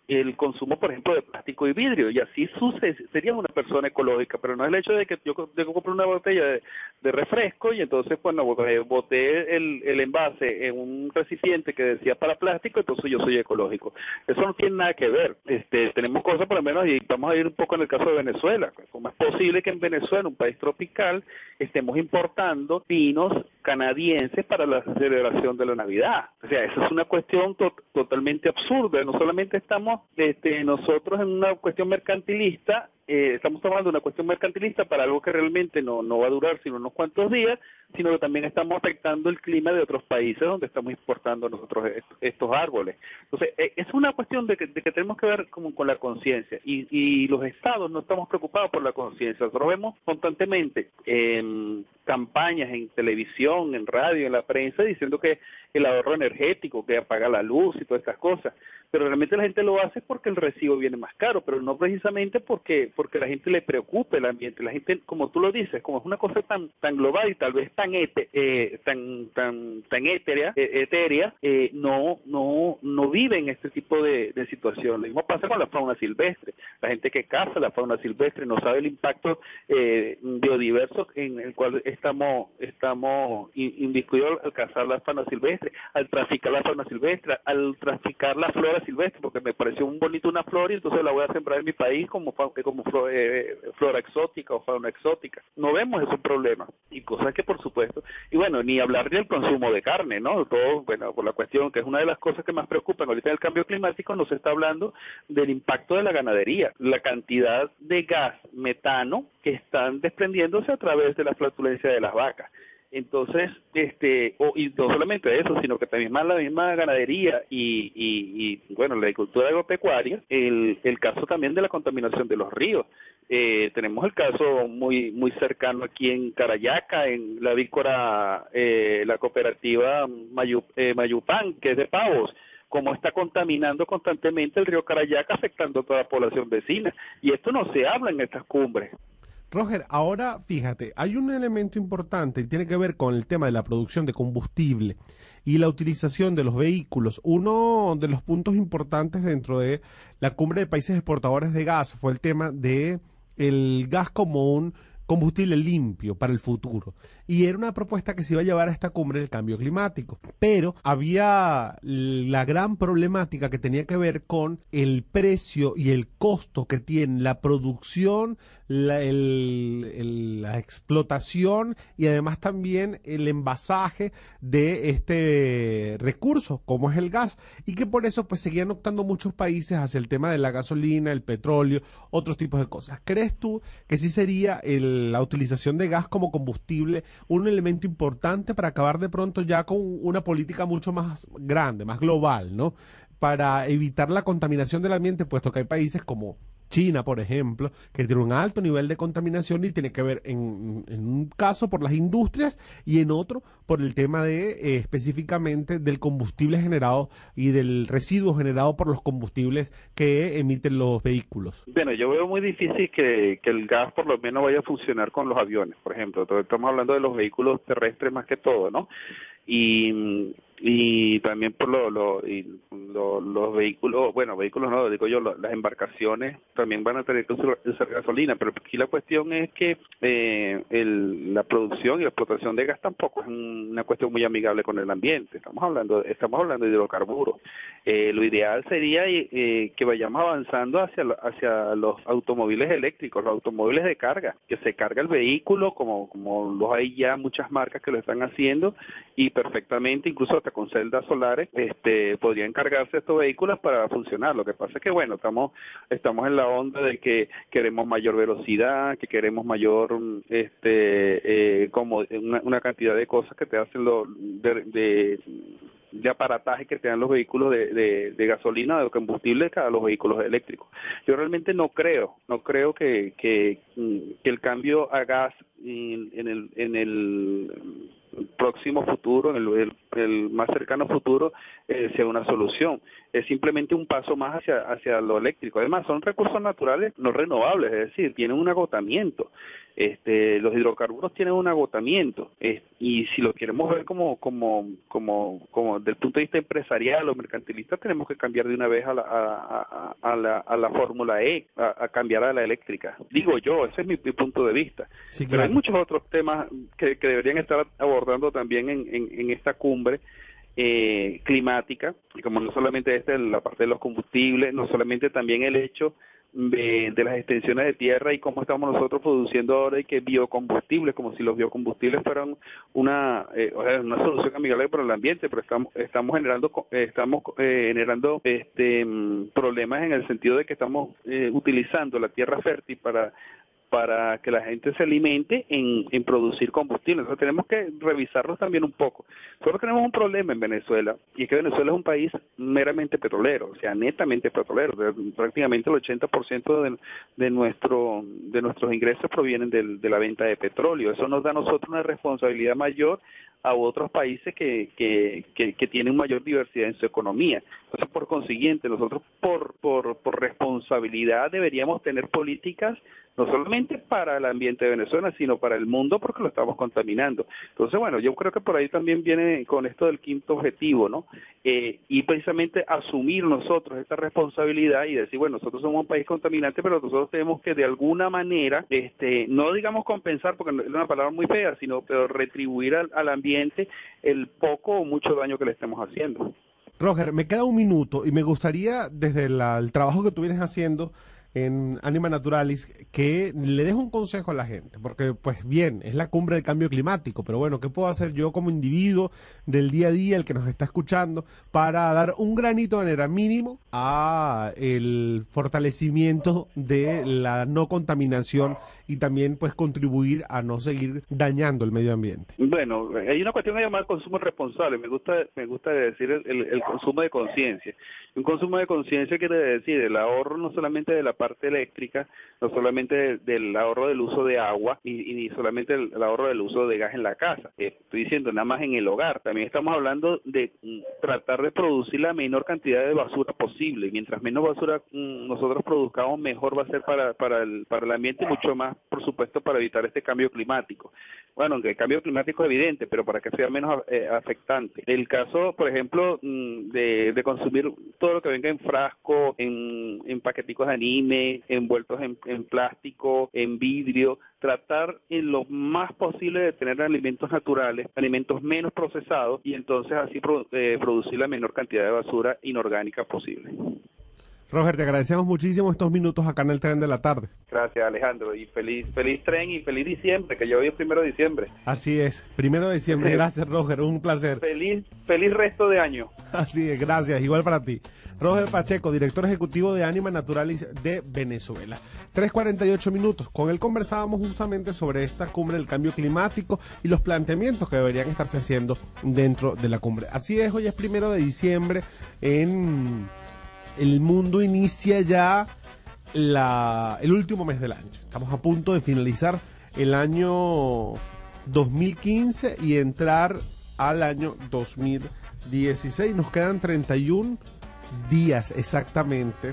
el consumo, por ejemplo, de plástico y vidrio, y así sucede, sería una persona ecológica, pero no es el hecho de que yo, yo compro una botella de, de refresco y entonces, bueno, boté el, el envase en un recipiente que decía para plástico, entonces yo soy ecológico. Eso no tiene nada que ver. Este, tenemos cosas, por lo menos, y vamos a ir un poco en el caso de Venezuela. ¿Cómo es posible que en Venezuela, un país tropical, estemos importando vinos canadienses para la celebración de la Navidad? O sea, esa es una cuestión to totalmente absurda. No solamente estamos este, nosotros en una cuestión mercantilista, eh, estamos tomando una cuestión mercantilista para algo que realmente no, no va a durar sino unos cuantos días, sino que también estamos afectando el clima de otros países donde estamos importando nosotros est estos árboles. Entonces, eh, es una cuestión de que, de que tenemos que ver como con la conciencia, y, y los estados no estamos preocupados por la conciencia. Nosotros vemos constantemente en campañas en televisión, en radio, en la prensa, diciendo que el ahorro energético, que apaga la luz y todas estas cosas, pero realmente la gente lo hace porque el recibo viene más caro, pero no precisamente porque porque la gente le preocupe el ambiente. La gente, como tú lo dices, como es una cosa tan tan global y tal vez tan ete, eh, tan tan tan etérea, eh, etérea eh, no no no vive en este tipo de, de situación. Lo mismo pasa con la fauna silvestre. La gente que caza la fauna silvestre no sabe el impacto eh, biodiverso en el cual estamos estamos inmiscuidos al cazar la fauna silvestre, al traficar la fauna silvestre, al traficar la flora silvestre, porque me pareció un bonito una flor y entonces la voy a sembrar en mi país como como flora, eh, flora exótica o fauna exótica. No vemos ese problema, y cosas que por supuesto, y bueno, ni hablar del consumo de carne, ¿no? Todo, bueno, por la cuestión que es una de las cosas que más preocupan ahorita del cambio climático, no se está hablando del impacto de la ganadería, la cantidad de gas metano que están desprendiéndose a través de la flatulencia de las vacas. Entonces, este, o, y no solamente eso, sino que también más la misma ganadería y, y, y bueno, la agricultura agropecuaria, el, el caso también de la contaminación de los ríos. Eh, tenemos el caso muy muy cercano aquí en Carayaca, en la vícora, eh, la cooperativa Mayu, eh, Mayupán, que es de pavos, como está contaminando constantemente el río Carayaca, afectando a toda la población vecina. Y esto no se habla en estas cumbres. Roger, ahora fíjate, hay un elemento importante y tiene que ver con el tema de la producción de combustible y la utilización de los vehículos. Uno de los puntos importantes dentro de la cumbre de países exportadores de gas fue el tema de el gas como un combustible limpio para el futuro. Y era una propuesta que se iba a llevar a esta cumbre del cambio climático. Pero había la gran problemática que tenía que ver con el precio y el costo que tiene la producción, la, el, el, la explotación y además también el envasaje de este recurso, como es el gas. Y que por eso pues seguían optando muchos países hacia el tema de la gasolina, el petróleo, otros tipos de cosas. ¿Crees tú que sí sería el, la utilización de gas como combustible un elemento importante para acabar de pronto ya con una política mucho más grande, más global, ¿no? Para evitar la contaminación del ambiente, puesto que hay países como China, por ejemplo, que tiene un alto nivel de contaminación y tiene que ver en, en un caso por las industrias y en otro por el tema de eh, específicamente del combustible generado y del residuo generado por los combustibles que emiten los vehículos. Bueno, yo veo muy difícil que, que el gas por lo menos vaya a funcionar con los aviones, por ejemplo. Entonces, estamos hablando de los vehículos terrestres más que todo, ¿no? Y y también por lo, lo, y lo, los vehículos, bueno, vehículos no, digo yo, lo, las embarcaciones también van a tener que usar gasolina, pero aquí la cuestión es que eh, el, la producción y la explotación de gas tampoco es un, una cuestión muy amigable con el ambiente. Estamos hablando estamos hablando de hidrocarburos. Eh, lo ideal sería eh, que vayamos avanzando hacia, hacia los automóviles eléctricos, los automóviles de carga, que se carga el vehículo, como, como los hay ya muchas marcas que lo están haciendo, y perfectamente, incluso hasta con celdas solares, este, podrían cargarse estos vehículos para funcionar. Lo que pasa es que, bueno, estamos estamos en la onda de que queremos mayor velocidad, que queremos mayor, este, eh, como una, una cantidad de cosas que te hacen lo, de, de de aparataje que te dan los vehículos de, de, de gasolina, de combustible, a los vehículos eléctricos. Yo realmente no creo, no creo que, que, que el cambio a gas en, en el en el próximo futuro, en el, el el más cercano futuro eh, sea una solución. Es simplemente un paso más hacia, hacia lo eléctrico. Además, son recursos naturales no renovables, es decir, tienen un agotamiento. Este, los hidrocarburos tienen un agotamiento eh, y si lo queremos ver como como como como desde el punto de vista empresarial o mercantilista, tenemos que cambiar de una vez a la a, a, a la, a la fórmula E, a, a cambiar a la eléctrica. Digo yo, ese es mi, mi punto de vista. Sí, claro. Pero hay muchos otros temas que, que deberían estar abordando también en, en, en esta cumbre eh, climática, y como no solamente este, la parte de los combustibles, no solamente también el hecho De, de las extensiones de tierra y cómo estamos nosotros produciendo ahora y que biocombustibles, como si los biocombustibles fueran una eh, una solución amigable para el ambiente, pero estamos estamos generando estamos eh, generando este problemas en el sentido de que estamos eh, utilizando la tierra fértil para para que la gente se alimente en, en producir combustible. Entonces tenemos que revisarlos también un poco. Solo tenemos un problema en Venezuela, y es que Venezuela es un país meramente petrolero, o sea, netamente petrolero. De, prácticamente el ochenta por ciento de, de, nuestro, de nuestros ingresos provienen del, de la venta de petróleo. Eso nos da a nosotros una responsabilidad mayor a otros países que, que, que, que tienen mayor diversidad en su economía. Entonces, por consiguiente, nosotros por, por, por responsabilidad deberíamos tener políticas no solamente para el ambiente de Venezuela, sino para el mundo, porque lo estamos contaminando. Entonces, bueno, yo creo que por ahí también viene con esto del quinto objetivo, ¿no? Eh, y precisamente asumir nosotros esta responsabilidad y decir, bueno, nosotros somos un país contaminante, pero nosotros tenemos que de alguna manera, este, no digamos compensar, porque es una palabra muy fea, sino pero retribuir al, al ambiente el poco o mucho daño que le estemos haciendo. Roger, me queda un minuto y me gustaría, desde la, el trabajo que tú vienes haciendo en Anima Naturalis, que le dejo un consejo a la gente, porque pues bien, es la cumbre del cambio climático, pero bueno, ¿qué puedo hacer yo como individuo del día a día, el que nos está escuchando, para dar un granito de arena mínimo a el fortalecimiento de la no contaminación y también pues contribuir a no seguir dañando el medio ambiente? Bueno, hay una cuestión llamada consumo responsable. Me gusta me gusta decir el, el, el consumo de conciencia. Un consumo de conciencia quiere decir el ahorro no solamente de la parte eléctrica, no solamente de, del ahorro del uso de agua y, y ni solamente el, el ahorro del uso de gas en la casa. Eh, estoy diciendo nada más en el hogar. También estamos hablando de mm, tratar de producir la menor cantidad de basura posible. Mientras menos basura mm, nosotros produzcamos, mejor va a ser para, para, el, para el ambiente y mucho más, por supuesto, para evitar este cambio climático. Bueno, aunque el cambio climático es evidente, pero para que sea menos eh, afectante. El caso, por ejemplo, de, de consumir todo lo que venga en frasco, en, en paqueticos de anime, envueltos en, en plástico, en vidrio, tratar en lo más posible de tener alimentos naturales, alimentos menos procesados, y entonces así pro, eh, producir la menor cantidad de basura inorgánica posible. Roger, te agradecemos muchísimo estos minutos acá en el Tren de la Tarde. Gracias, Alejandro, y feliz feliz tren y feliz diciembre, que ya hoy es primero de diciembre. Así es, primero de diciembre. Gracias, Roger, un placer. Feliz feliz resto de año. Así es, gracias, igual para ti. Roger Pacheco, director ejecutivo de Anima Naturalis de Venezuela. tres cuarenta y ocho minutos. Con él conversábamos justamente sobre esta cumbre del cambio climático y los planteamientos que deberían estarse haciendo dentro de la cumbre. Así es, hoy es primero de diciembre. En el mundo inicia ya la, el último mes del año. Estamos a punto de finalizar el año dos mil quince y entrar al año dos mil dieciséis. Nos quedan treinta y un días exactamente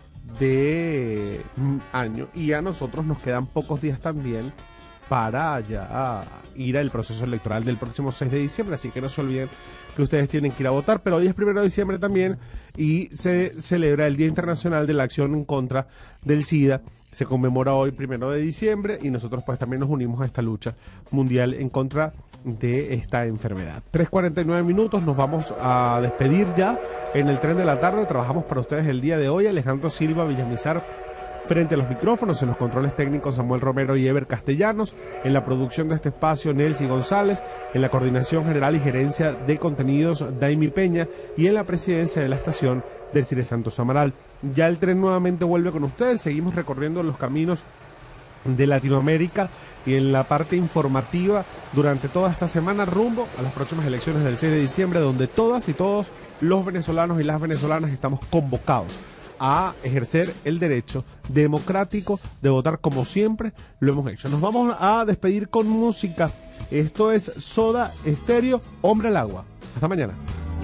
de año y a nosotros nos quedan pocos días también para ya ir al proceso electoral del próximo seis de diciembre, así que no se olviden que ustedes tienen que ir a votar. Pero hoy es primero de diciembre también y se celebra el Día Internacional de la Acción en Contra del SIDA. Se conmemora hoy primero de diciembre y nosotros pues también nos unimos a esta lucha mundial en contra de esta enfermedad. tres cuarenta y nueve minutos, nos vamos a despedir ya en el Tren de la Tarde. Trabajamos para ustedes el día de hoy Alejandro Silva Villamizar frente a los micrófonos, en los controles técnicos Samuel Romero y Ever Castellanos, en la producción de este espacio Nelsi González, en la coordinación general y gerencia de contenidos Daimi Peña y en la presidencia de la estación Desiree Santos Amaral. Ya el tren nuevamente vuelve con ustedes, seguimos recorriendo los caminos de Latinoamérica y en la parte informativa durante toda esta semana rumbo a las próximas elecciones del seis de diciembre, donde todas y todos los venezolanos y las venezolanas estamos convocados a ejercer el derecho democrático de votar como siempre lo hemos hecho. Nos vamos a despedir con música. Esto es Soda Stereo, Hombre al Agua. Hasta mañana.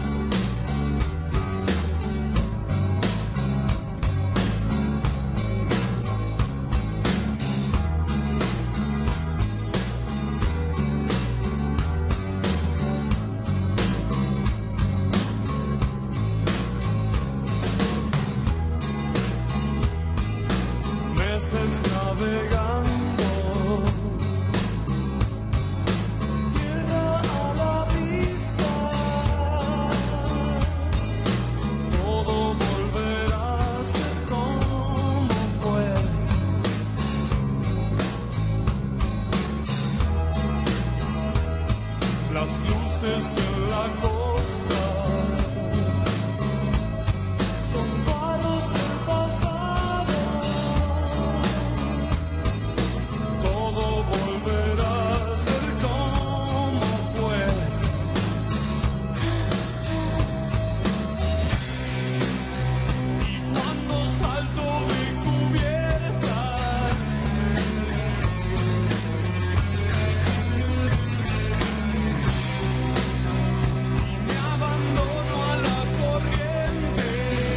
Meses navegando, tierra a la vista, todo volverá a ser como fue. Las luces en la costa son faros del pasado. Todo volverá a ser como fue. Y cuando salto de cubierta y me abandono a la corriente,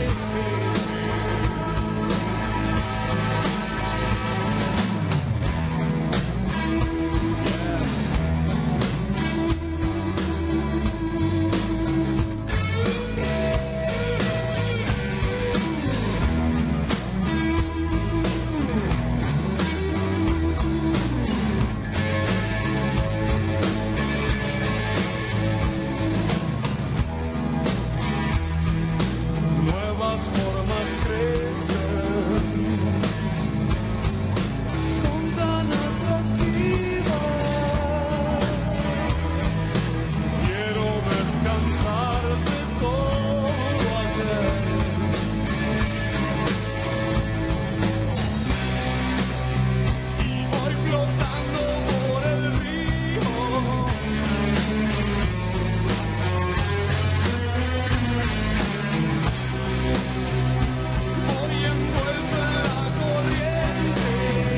nuevas formas crecen, son tan atractivas. Quiero descansar de todo ayer y voy flotando por el río. Voy envuelto en la corriente.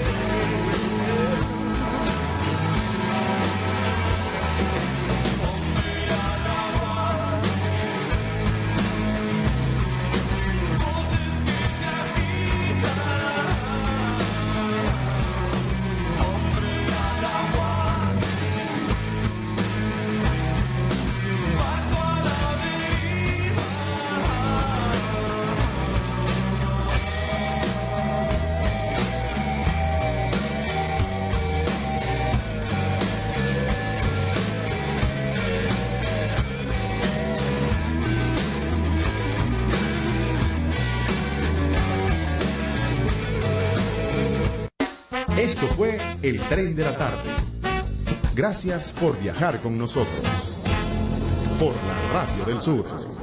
Hombre al agua, voces que se agitan. Hombre al agua, barco a la deriva. Esto fue El Tren de la Tarde. Gracias por viajar con nosotros. Por la Radio del Sur.